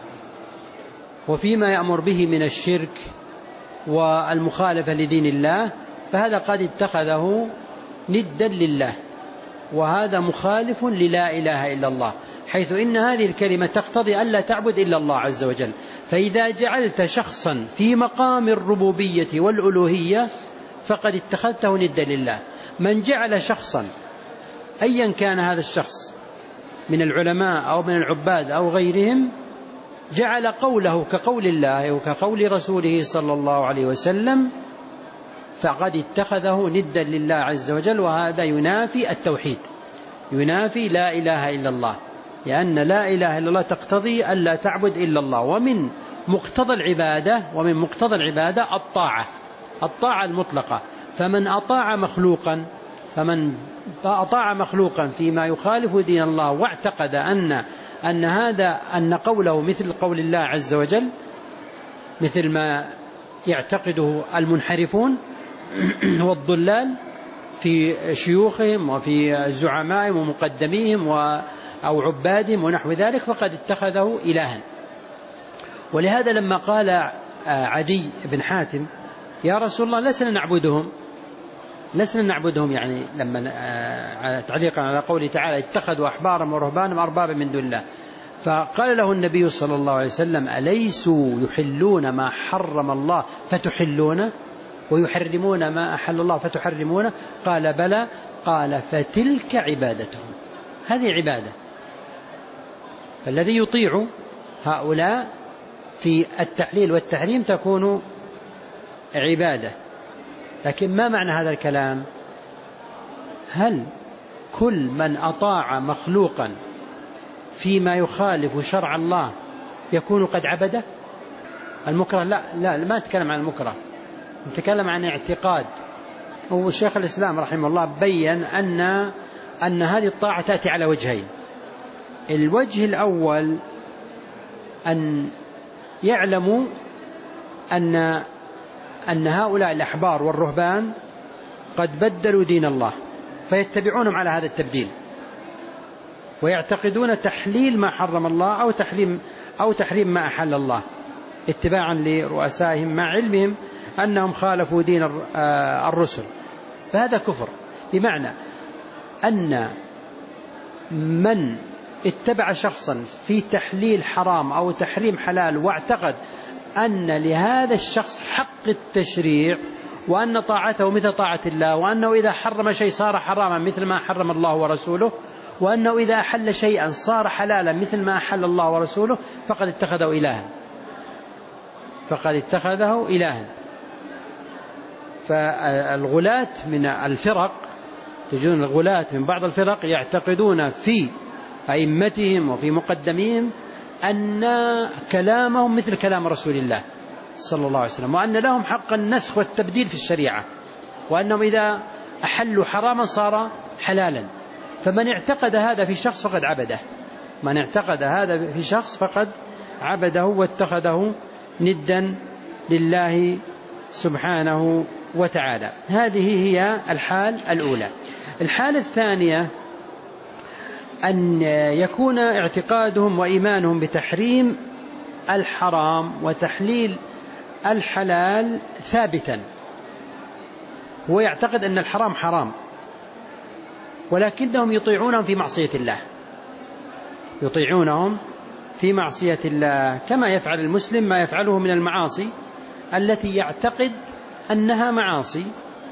وفيما يأمر به من الشرك والمخالفة لدين الله، فهذا قد اتخذه ندا لله، وهذا مخالف للا إله إلا الله، حيث إن هذه الكلمة تقتضي ألا تعبد إلا الله عز وجل. فإذا جعلت شخصا في مقام الربوبية والألوهية فقد اتخذته ندا لله. من جعل شخصا أيا كان هذا الشخص من العلماء أو من العباد أو غيرهم، جعل قوله كقول الله وكقول رسوله صلى الله عليه وسلم، فقد اتخذه ندا لله عز وجل، وهذا ينافي التوحيد، ينافي لا إله إلا الله، لأن لا إله إلا الله تقتضي ألا تعبد إلا الله. ومن مقتضى العبادة ومن مقتضى العبادة الطاعة، الطاعة المطلقة. فمن أطاع مخلوقا فمن أطاع مخلوقا فيما يخالف دين الله واعتقد أن أن هذا أن قوله مثل قول الله عز وجل، مثل ما يعتقده المنحرفون والضلال في شيوخهم وفي زعمائهم ومقدميهم أو عبادهم ونحو ذلك، فقد اتخذه إلها. ولهذا لما قال عدي بن حاتم يا رسول الله لسنا نعبدهم لسنا نعبدهم يعني لما تعليقا على قوله تعالى اتخذوا أحبارهم ورهبانهم أربابا من دون الله، فقال له النبي صلى الله عليه وسلم أليسوا يحلون ما حرم الله فتحلونه ويحرمون ما أحل الله فتحرمونه؟ قال بلى. قال فتلك عبادتهم، هذه عبادة. فالذي يطيع هؤلاء في التحليل والتحريم تكون عبادة. لكن ما معنى هذا الكلام؟ هل كل من أطاع مخلوقا فيما يخالف شرع الله يكون قد عبده؟ المكره لا لا ما نتكلم عن المكره، نتكلم عن اعتقاد. وشيخ الإسلام رحمه الله بيّن أن أن هذه الطاعة تأتي على وجهين. الوجه الأول أن يعلموا أن أن هؤلاء الأحبار والرهبان قد بدلوا دين الله، فيتبعونهم على هذا التبديل، ويعتقدون تحليل ما حرم الله أو تحريم أو تحريم ما أحل الله، اتباعا لرؤسائهم مع علمهم أنهم خالفوا دين الرسل. فهذا كفر، بمعنى أن من اتبع شخصا في تحليل حرام أو تحريم حلال واعتقد أن لهذا الشخص حق التشريع، وأن طاعته مثل طاعة الله، وأنه إذا حرم شيء صار حراما مثل ما حرم الله ورسوله، وأنه إذا أحل شيئا صار حلالا مثل ما أحل الله ورسوله، فقد اتخذه إلها فقد اتخذه إلها. فالغلاة من الفرق، تجدون الغلاة من بعض الفرق يعتقدون في أئمتهم وفي مقدميهم أن كلامهم مثل كلام رسول الله صلى الله عليه وسلم، وأن لهم حق النسخ والتبديل في الشريعة، وأنهم إذا أحلوا حراما صار حلالا. فمن اعتقد هذا في شخص فقد عبده، من اعتقد هذا في شخص فقد عبده واتخذه ندا لله سبحانه وتعالى. هذه هي الحال الأولى. الحالة الثانية أن يكون اعتقادهم وإيمانهم بتحريم الحرام وتحليل الحلال ثابتا، هو يعتقد أن الحرام حرام، ولكنهم يطيعونهم في معصية الله، يطيعونهم في معصية الله، كما يفعل المسلم ما يفعله من المعاصي التي يعتقد أنها معاصي.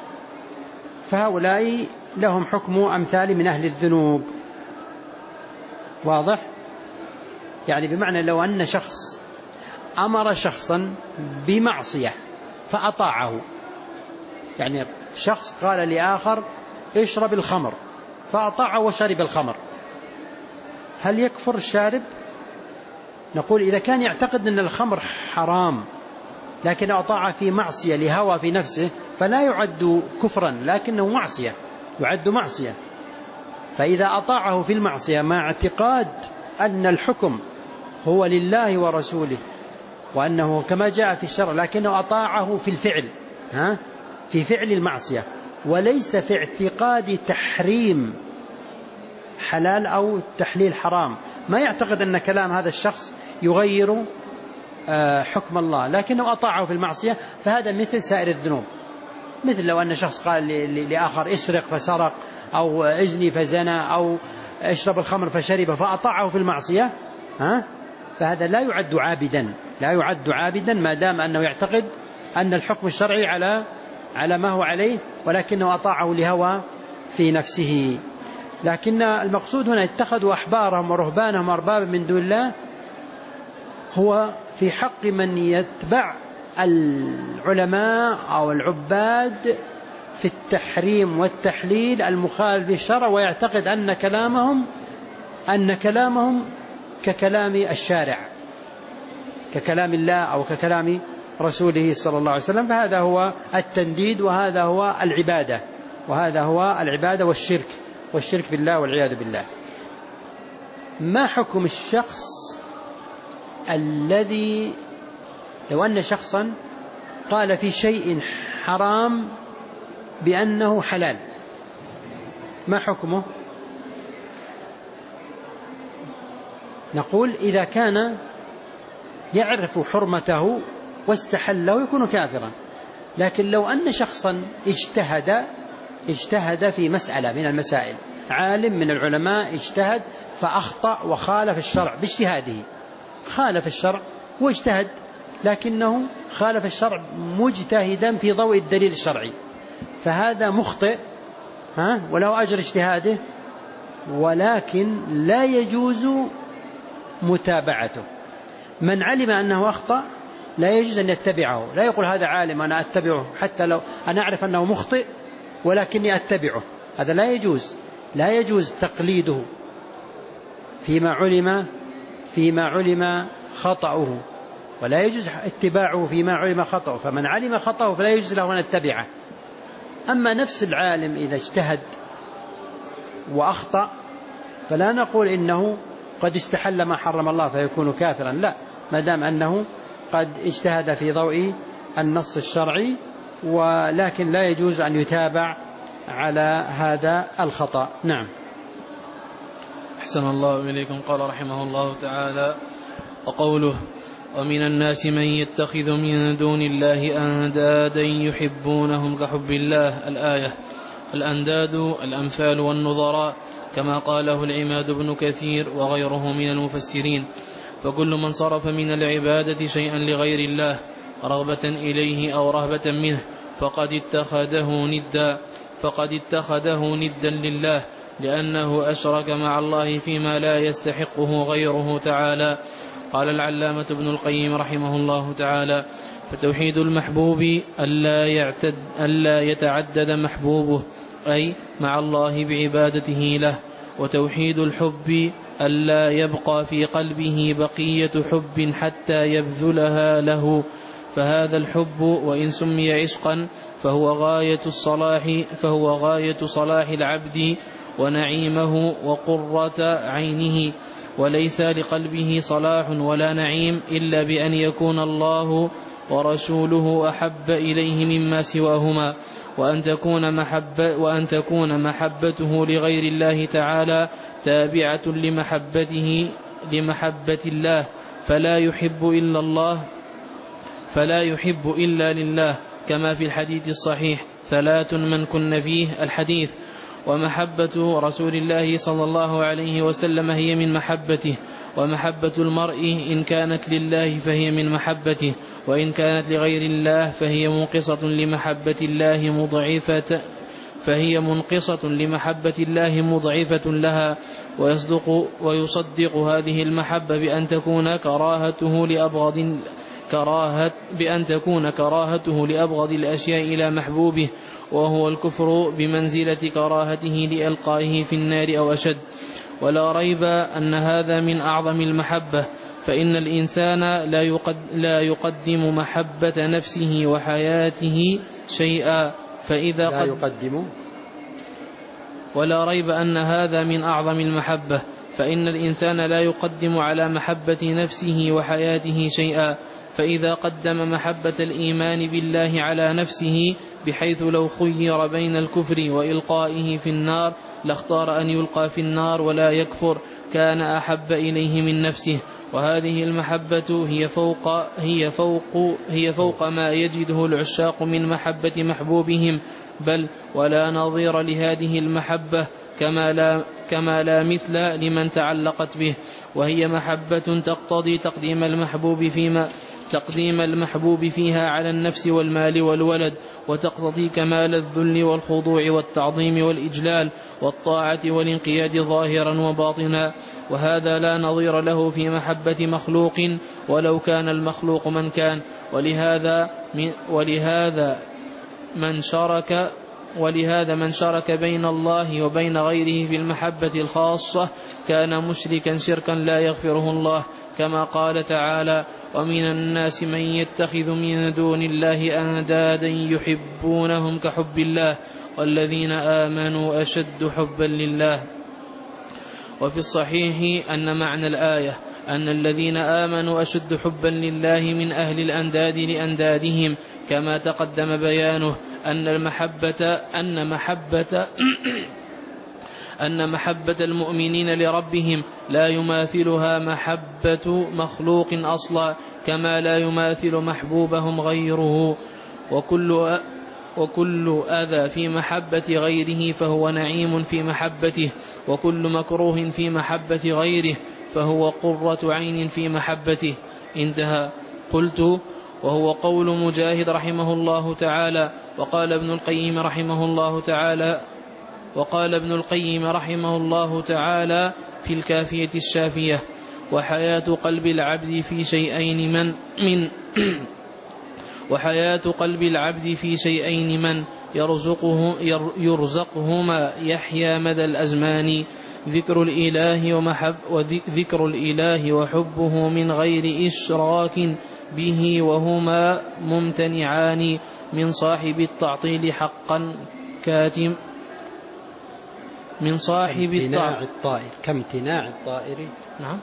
فهؤلاء لهم حكم أمثال من أهل الذنوب. واضح؟ يعني بمعنى لو أن شخص أمر شخصا بمعصية فأطاعه، يعني شخص قال لآخر اشرب الخمر فأطاعه وشرب الخمر، هل يكفر الشارب؟ نقول إذا كان يعتقد أن الخمر حرام لكن أطاع في معصية لهوى في نفسه فلا يعد كفرا، لكنه معصية يعد معصية. فإذا أطاعه في المعصية مع اعتقاد أن الحكم هو لله ورسوله وأنه كما جاء في الشرع، لكنه أطاعه في الفعل، ها في فعل المعصية، وليس في اعتقاد تحريم حلال أو تحليل حرام. ما يعتقد أن كلام هذا الشخص يغير حكم الله، لكنه أطاعه في المعصية، فهذا مثل سائر الذنوب. مثل لو أن شخص قال لآخر اسرق فسرق، أو ازني فزنى، أو اشرب الخمر فشرب، فأطاعه في المعصية، ها فهذا لا يعد عابدا، لا يعد عابدا ما دام أنه يعتقد أن الحكم الشرعي على على ما هو عليه، ولكنه أطاعه لهوى في نفسه. لكن المقصود هنا اتخذوا أحبارهم ورهبانهم أربابا من دون الله، هو في حق من يتبع العلماء أو العباد في التحريم والتحليل المخالف للشرع، ويعتقد أن كلامهم أن كلامهم ككلام الشارع، ككلام الله أو ككلام رسوله صلى الله عليه وسلم. فهذا هو التنديد، وهذا هو العبادة، وهذا هو العبادة والشرك والشرك بالله والعياذ بالله. ما حكم الشخص الذي لو أن شخصا قال في شيء حرام بأنه حلال، ما حكمه؟ نقول إذا كان يعرف حرمته واستحله يكون كافرا. لكن لو أن شخصا اجتهد اجتهد في مسألة من المسائل، عالم من العلماء اجتهد فأخطأ وخالف الشرع باجتهاده، خالف الشرع واجتهد، لكنه خالف الشرع مجتهدا في ضوء الدليل الشرعي، فهذا مخطئ، ها وله أجر اجتهاده، ولكن لا يجوز متابعته. من علم أنه أخطأ لا يجوز أن يتبعه، لا يقول هذا عالم أنا أتبعه حتى لو أنا أعرف أنه مخطئ ولكني أتبعه، هذا لا يجوز. لا يجوز تقليده فيما علم فيما علم خطأه، ولا يجوز اتباعه فيما علم خطأه، فمن علم خطأه فلا يجوز له أن يتبعه. أما نفس العالم إذا اجتهد وأخطأ فلا نقول إنه قد استحل ما حرم الله فيكون كافرا، لا، ما دام أنه قد اجتهد في ضوء النص الشرعي، ولكن لا يجوز أن يتابع على هذا الخطأ. نعم. أحسن الله إليكم. قال رحمه الله تعالى: وقوله: ومن الناس من يتخذ من دون الله أندادا يحبونهم كحب الله. الآية. الأنداد الأمثال والنظراء، كما قاله العماد بن كثير وغيره من المفسرين. فكل من صرف من العبادة شيئا لغير الله رغبة إليه أو رهبة منه فقد اتخذه ندا فقد اتخذه ندا لله، لأنه أشرك مع الله فيما لا يستحقه غيره تعالى. قال العلامة ابن القيم رحمه الله تعالى: فتوحيد المحبوب ألا, يعتد ألا يتعدد محبوبه، أي مع الله بعبادته له. وتوحيد الحب ألا يبقى في قلبه بقية حب حتى يبذلها له، فهذا الحب وإن سمي عشقا فهو غاية الصلاح فهو غاية صلاح العبد ونعيمه وقرة عينه، وليس لقلبه صلاح ولا نعيم إلا بأن يكون الله ورسوله أحب إليه مما سواهما، وأن تكون محبة وأن تكون محبته لغير الله تعالى تابعة لمحبته لمحبة الله، فلا يحب إلا الله فلا يحب إلا لله، كما في الحديث الصحيح: ثلاث من كن فيه الحديث. ومحبة رسول الله صلى الله عليه وسلم هي من محبته، ومحبة المرء إن كانت لله فهي من محبته، وإن كانت لغير الله فهي منقصة لمحبة الله مضعفة فهي منقصة لمحبة الله مضعفة لها. ويصدق ويصدق هذه المحبة بأن تكون كراهته لأبغض كراهة بأن تكون كراهته لأبغض الأشياء إلى محبوبه، وهو الكفر بمنزلة كراهته لإلقائه في النار أو أشد. ولا ريب أن هذا من أعظم المحبة، فإن الإنسان لا يقدم محبة نفسه وحياته شيئا، فإذا لا يقدم ولا ريب أن هذا من أعظم المحبة، فإن الإنسان لا يقدم على محبة نفسه وحياته شيئا، فإذا قدم محبة الإيمان بالله على نفسه بحيث لو خير بين الكفر وإلقائه في النار لاختار أن يلقى في النار ولا يكفر كان أحب إليه من نفسه. وهذه المحبة هي فوق, هي فوق, هي فوق ما يجده العشاق من محبة محبوبهم، بل ولا نظير لهذه المحبة كما لا, كما لا مثل لمن تعلقت به، وهي محبة تقتضي تقديم المحبوب فيما تقديم المحبوب فيها على النفس والمال والولد، وتقتضي كمال الذل والخضوع والتعظيم والإجلال والطاعة والانقياد ظاهرا وباطنا، وهذا لا نظير له في محبة مخلوق ولو كان المخلوق من كان. ولهذا ولهذا من شرك ولهذا من شرك بين الله وبين غيره في المحبة الخاصة كان مشركا شركا لا يغفره الله، كما قال تعالى: ومن الناس من يتخذ من دون الله أندادا يحبونهم كحب الله والذين آمنوا أشد حبا لله. وفي الصحيح أن معنى الآية أن الذين آمنوا أشد حبا لله من أهل الأنداد لأندادهم، كما تقدم بيانه أن المحبة أن محبة أن محبة المؤمنين لربهم لا يماثلها محبة مخلوق أصلا، كما لا يماثل محبوبهم غيره. وكل وكل أذى في محبة غيره فهو نعيم في محبته، وكل مكروه في محبة غيره فهو قرة عين في محبته. انتهى. قلت: وهو قول مجاهد رحمه الله تعالى. وقال ابن القيم رحمه الله تعالى وقال ابن القيم رحمه الله تعالى في الكافية الشافية: وحياة قلب العبد في شيئين من من وحياة قلب العبد في شيئين من يرزقه يرزقهما يحيا مدى الأزمان: ذكر الإله ومحب وذكر الإله وحبه من غير إشراك به، وهما ممتنعان من صاحب التعطيل حقا كاتم من صاحب الطائر كامتناع الطائر نعم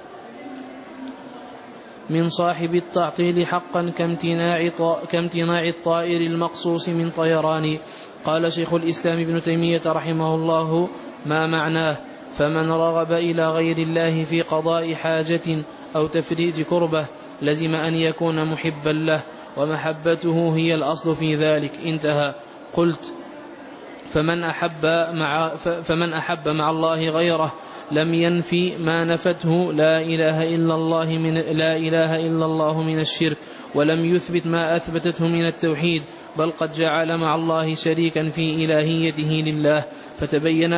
من صاحب التعطيل حقا كامتناع كامتناع الطائر المقصوص من طيران. قال شيخ الإسلام ابن تيمية رحمه الله: ما معناه؟ فمن رغب إلى غير الله في قضاء حاجة أو تفريج كربة لزم أن يكون محبا له، ومحبته هي الأصل في ذلك. انتهى. قلت: فمن أحب مع, فمن أحب مع الله غيره لم ينفي ما نفته لا إله إلا الله من لا إله إلا الله من الشرك، ولم يثبت ما أثبتته من التوحيد، بل قد جعل مع الله شريكا في إلهيته لله، فتبين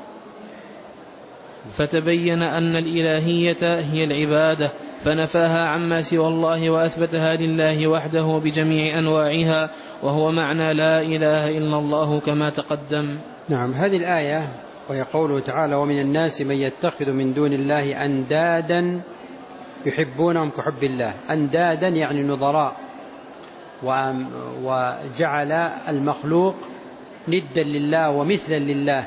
فتبين أن الإلهية هي العبادة، فنفاها عما سوى الله وأثبتها لله وحده بجميع أنواعها، وهو معنى لا إله إلا الله كما تقدم. نعم. هذه الآية وهي قوله تعالى: ومن الناس من يتخذ من دون الله أندادا يحبونهم كحب الله. أندادا يعني نظراء، وجعل المخلوق ندا لله ومثلا لله.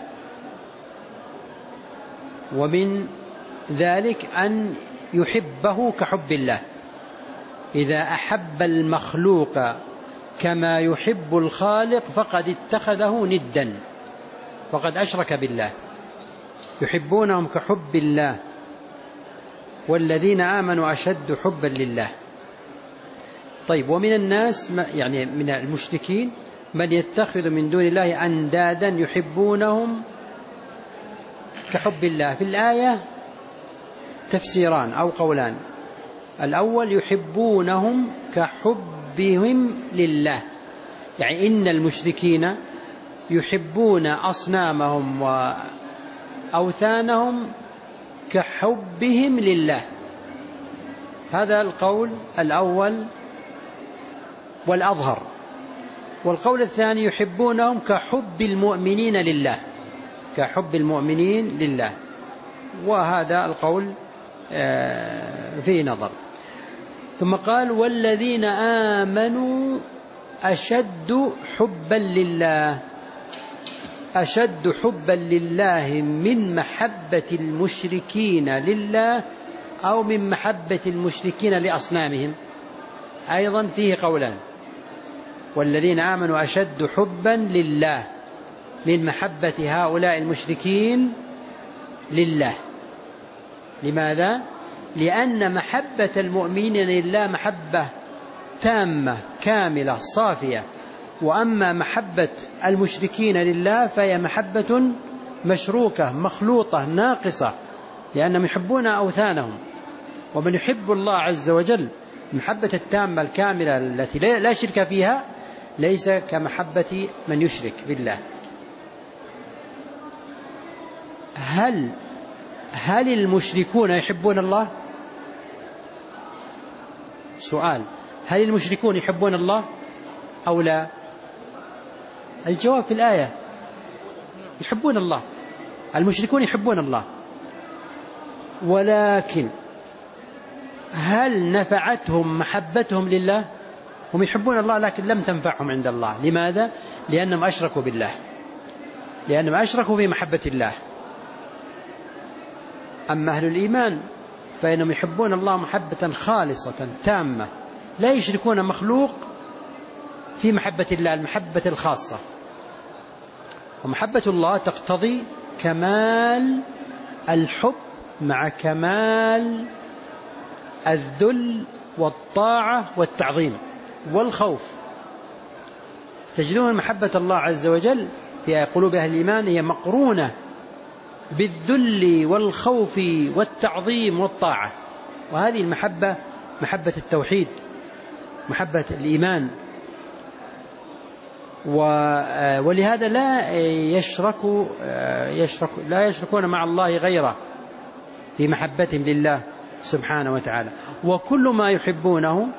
ومن ذلك أن يحبه كحب الله. إذا أحب المخلوق كما يحب الخالق فقد اتخذه ندا، فقد أشرك بالله. يحبونهم كحب الله والذين آمنوا أشد حبا لله. طيب، ومن الناس يعني من المشركين من يتخذ من دون الله أندادا يحبونهم كحب الله. في الآية تفسيران أو قولان: الأول يحبونهم كحبهم لله، يعني إن المشركين يحبون أصنامهم وأوثانهم كحبهم لله. هذا القول الأول والأظهر. والقول الثاني يحبونهم كحب المؤمنين لله، كحب المؤمنين لله، وهذا القول فيه نظر. ثم قال: والذين آمنوا أشد حبا لله. أشد حبا لله من محبة المشركين لله أو من محبة المشركين لأصنامهم؟ أيضا فيه قولان. والذين آمنوا أشد حبا لله من محبة هؤلاء المشركين لله. لماذا؟ لأن محبة المؤمنين لله محبة تامة كاملة صافية، وأما محبة المشركين لله فهي محبة مشروكة مخلوطة ناقصة، لأنهم يحبون أوثانهم. ومن يحب الله عز وجل محبة التامة الكاملة التي لا شرك فيها ليس كمحبة من يشرك بالله. هل هل المشركون يحبون الله؟ سؤال: هل المشركون يحبون الله أو لا؟ الجواب في الآية: يحبون الله. المشركون يحبون الله، ولكن هل نفعتهم محبتهم لله؟ هم يحبون الله لكن لم تنفعهم عند الله. لماذا؟ لأنهم أشركوا بالله، لأنهم أشركوا بمحبة الله. أما أهل الإيمان فإنهم يحبون الله محبة خالصة تامة، لا يشركون مخلوق في محبة الله المحبة الخاصة. ومحبة الله تقتضي كمال الحب مع كمال الذل والطاعة والتعظيم والخوف. تجدون محبة الله عز وجل في قلوب أهل الإيمان هي مقرونة بالذل والخوف والتعظيم والطاعة، وهذه المحبة محبة التوحيد، محبة الإيمان. ولهذا لا يشرك يشرك لا يشركون مع الله غيره في محبتهم لله سبحانه وتعالى. وكل ما يحبونه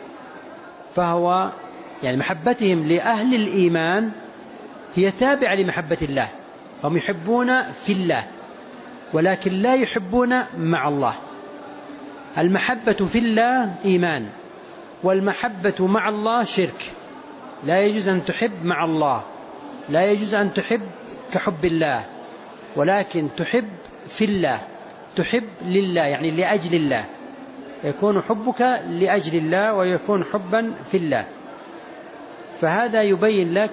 فهو يعني محبتهم لأهل الإيمان هي تابعة لمحبة الله. هم يحبون في الله ولكن لا يحبون مع الله. المحبة في الله إيمان، والمحبة مع الله شرك. لا يجوز أن تحب مع الله، لا يجوز أن تحب كحب الله، ولكن تحب في الله، تحب لله يعني لأجل الله. يكون حبك لأجل الله ويكون حبا في الله. فهذا يبين لك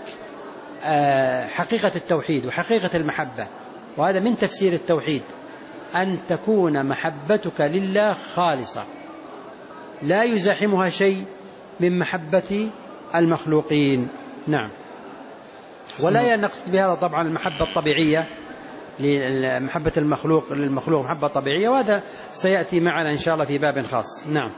حقيقة التوحيد وحقيقة المحبة، وهذا من تفسير التوحيد، أن تكون محبتك لله خالصة لا يزاحمها شيء من محبة المخلوقين. نعم. ولا نقصد بهذا طبعا المحبة الطبيعية لمحبة المخلوق للمخلوق محبة طبيعية، وهذا سيأتي معنا إن شاء الله في باب خاص. نعم.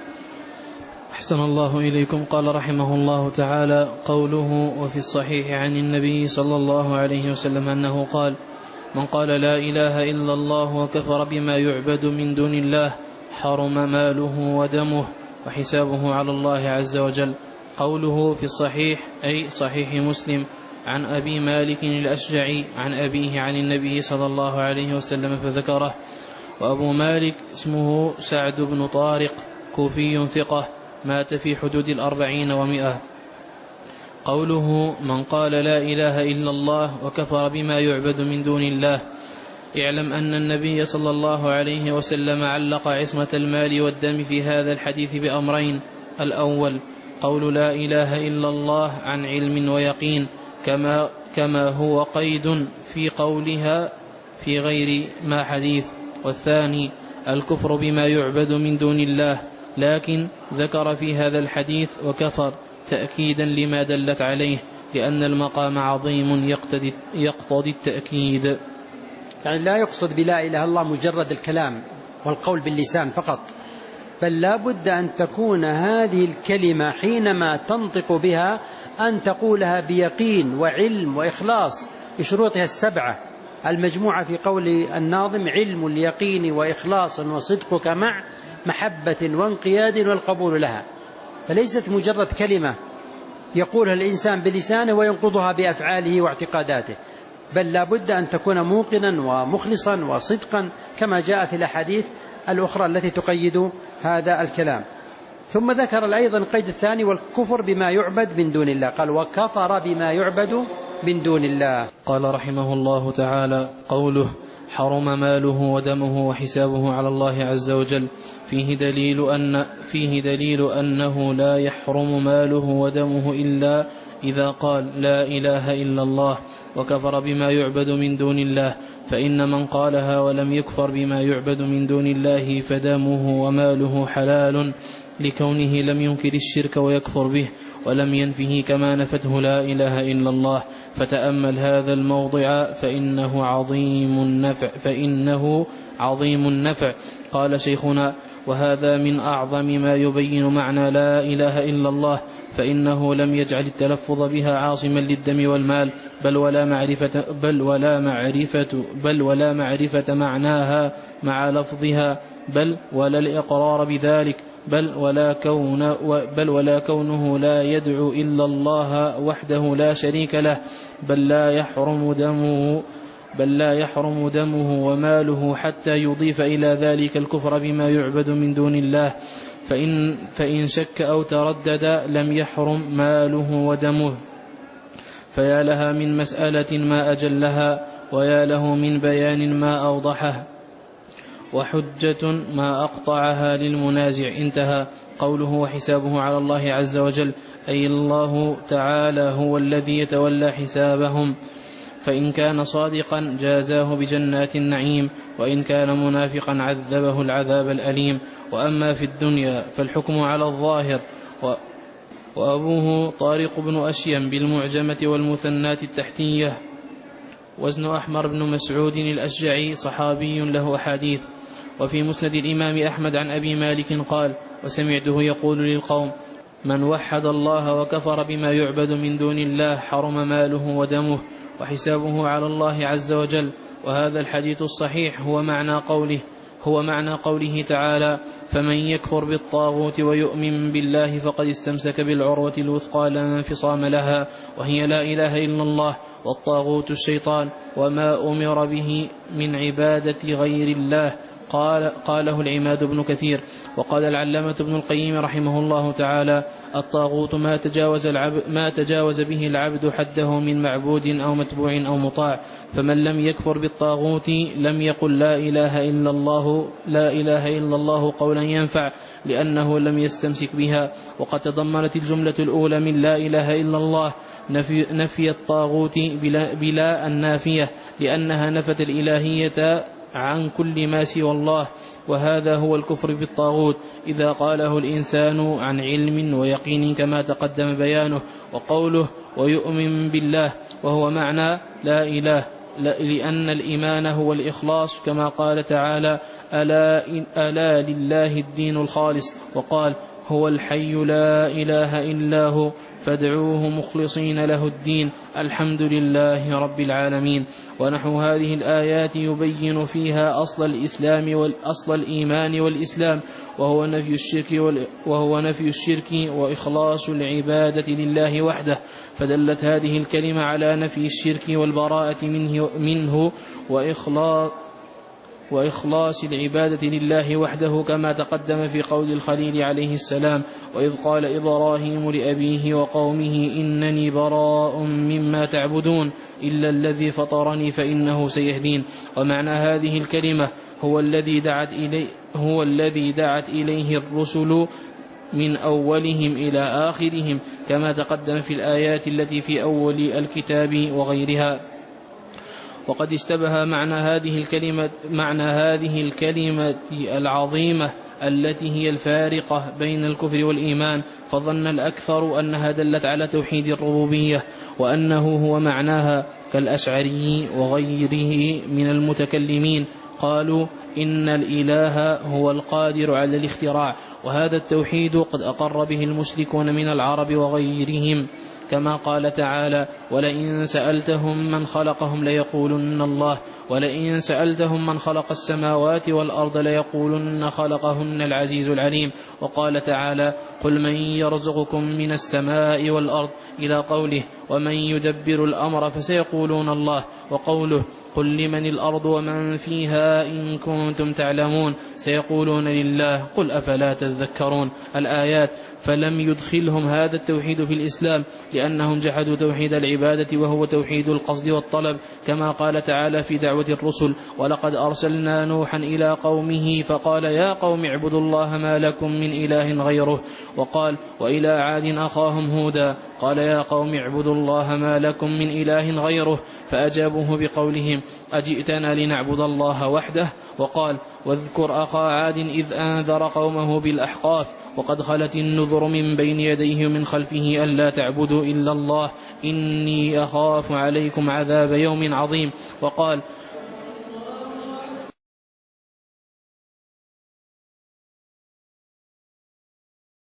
أحسن الله إليكم. قال رحمه الله تعالى: قوله: وفي الصحيح عن النبي صلى الله عليه وسلم أنه قال: من قال لا إله إلا الله وكفر بما يعبد من دون الله حرم ماله ودمه وحسابه على الله عز وجل. قوله في الصحيح أي صحيح مسلم عن أبي مالك الأشجعي عن أبيه عن النبي صلى الله عليه وسلم فذكره. وأبو مالك اسمه سعد بن طارق، كوفي ثقة، مات في حدود الأربعين ومئة. قوله: من قال لا إله إلا الله وكفر بما يعبد من دون الله. اعلم أن النبي صلى الله عليه وسلم علق عصمة المال والدم في هذا الحديث بأمرين: الأول قول لا إله إلا الله عن علم ويقين، كما, كما هو قيد في قولها في غير ما حديث. والثاني الكفر بما يعبد من دون الله، لكن ذكر في هذا الحديث وكفر تأكيدا لما دلت عليه، لأن المقام عظيم يقتضي, يقتضي التأكيد. يعني لا يقصد بلا إله إلا الله مجرد الكلام والقول باللسان فقط، بل لا بد أن تكون هذه الكلمة حينما تنطق بها أن تقولها بيقين وعلم وإخلاص بشروطها السبعة المجموعة في قول الناظم: علم اليقين وإخلاص وصدقك مع محبة وانقياد والقبول لها. فليست مجرد كلمة يقولها الإنسان بلسانه وينقضها بأفعاله واعتقاداته، بل لا بد أن تكون موقنا ومخلصا وصدقا كما جاء في الأحاديث الأخرى التي تقيد هذا الكلام. ثم ذكر أيضا القيد الثاني والكفر بما يعبد من دون الله، قال وكفر بما يعبد من دون الله. قال رحمه الله تعالى: قوله حرم ماله ودمه وحسابه على الله عز وجل فيه دليل, أن فيه دليل أنه لا يحرم ماله ودمه إلا إذا قال لا إله إلا الله وكفر بما يعبد من دون الله، فإن من قالها ولم يكفر بما يعبد من دون الله فدمه وماله حلال لكونه لم ينكر الشرك ويكفر به ولم ينفه كما نفته لا إله إلا الله. فتأمل هذا الموضع فإنه عظيم النفع فإنه عظيم النفع. قال شيخنا: وهذا من أعظم ما يبين معنى لا إله إلا الله، فإنه لم يجعل التلفظ بها عاصما للدم والمال، بل ولا معرفة بل ولا معرفة بل ولا معرفة معناها مع لفظها، بل ولا الإقرار بذلك، بل ولا كون بل ولا كونه لا يدعو إلا الله وحده لا شريك له، بل لا يحرم دمه بل لا يحرم دمه وماله حتى يضيف إلى ذلك الكفر بما يعبد من دون الله. فإن, فإن شك أو تردد لم يحرم ماله ودمه. فيا لها من مسألة ما أجلها، ويا له من بيان ما أوضحه، وحجة ما أقطعها للمنازع. انتهى. قوله وحسابه على الله عز وجل، أي الله تعالى هو الذي يتولى حسابهم، فإن كان صادقا جازاه بجنات النعيم، وإن كان منافقا عذبه العذاب الأليم. وأما في الدنيا فالحكم على الظاهر. و وأبوه طارق بن أشيم بالمعجمة والمثنات التحتية، وزن أحمر بن مسعود الأشجعي صحابي له أحاديث. وفي مسند الإمام أحمد عن أبي مالك قال: وسمعته يقول للقوم: من وحد الله وكفر بما يعبد من دون الله حرم ماله ودمه وحسابه على الله عز وجل. وهذا الحديث الصحيح هو معنى قوله هو معنى قوله تعالى: فمن يكفر بالطاغوت ويؤمن بالله فقد استمسك بالعروة الوثقى لا انفصام لها، وهي لا إله إلا الله، والطاغوت الشيطان وما أمر به من عبادة غير الله. قال قاله العماد بن كثير. وقال العلامة ابن القيم رحمه الله تعالى: الطاغوت ما تجاوز, العبد ما تجاوز به العبد حده من معبود أو متبوع أو مطاع. فمن لم يكفر بالطاغوت لم يقل لا إله إلا الله لا إله إلا الله قولا ينفع، لأنه لم يستمسك بها. وقد تضمنت الجملة الأولى من لا إله إلا الله نفي, نفي الطاغوت بلا, بلا النافية، لأنها نفت الإلهية عن كل ما سوى الله، وهذا هو الكفر بالطاغوت إذا قاله الإنسان عن علم ويقين كما تقدم بيانه. وقوله ويؤمن بالله وهو معنى لا إله، لأن الإيمان هو الإخلاص، كما قال تعالى: ألا, ألا لله الدين الخالص. وقال: هو الحي لا إله إلا هو فادعوه مخلصين له الدين الحمد لله رب العالمين. ونحو هذه الآيات يبين فيها أصل الإسلام والأصل الإيمان والإسلام، وهو نفي الشرك وهو نفي الشرك وإخلاص العبادة لله وحده. فدلت هذه الكلمة على نفي الشرك والبراءة منه, منه وإخلاص وإخلاص العبادة لله وحده، كما تقدم في قول الخليل عليه السلام: وإذ قال إبراهيم لأبيه وقومه إنني براء مما تعبدون إلا الذي فطرني فإنه سيهدين. ومعنى هذه الكلمة هو الذي دعت إليه, هو الذي دعت إليه الرسل من أولهم إلى آخرهم، كما تقدم في الآيات التي في أول الكتاب وغيرها. وقد اشتبه معنى هذه الكلمة معنى هذه الكلمة العظيمة التي هي الفارقة بين الكفر والإيمان، فظن الأكثر أنها دلت على توحيد الربوبية وأنه هو معناها، كالأشعري وغيره من المتكلمين قالوا إن الإله هو القادر على الاختراع. وهذا التوحيد قد أقر به المشركون من العرب وغيرهم، كما قال تعالى: ولئن سألتهم من خلقهم ليقولن الله، ولئن سألتهم من خلق السماوات والأرض ليقولن خلقهن العزيز العليم. وقال تعالى: قل من يرزقكم من السماء والأرض، إلى قوله: ومن يدبر الأمر فسيقولون الله. وقوله: قل لمن الأرض ومن فيها إن كنتم تعلمون، سيقولون لله، قل أفلا يذكرون. الآيات. فلم يدخلهم هذا التوحيد في الإسلام لأنهم جحدوا توحيد العبادة وهو توحيد القصد والطلب، كما قال تعالى في دعوة الرسل: ولقد أرسلنا نوحا إلى قومه فقال يا قوم اعبدوا الله ما لكم من إله غيره. وقال: وإلى عاد أخاهم هودا قال يا قوم اعبدوا الله ما لكم من إله غيره، فأجابوه بقولهم: أجئتنا لنعبد الله وحده. وقال: واذكر أخا عاد إذ أنذر قومه بالأحقاف وقد خلت النذر من بين يديه ومن خلفه ألا تعبدوا إلا الله إني أخاف عليكم عذاب يوم عظيم. وقال: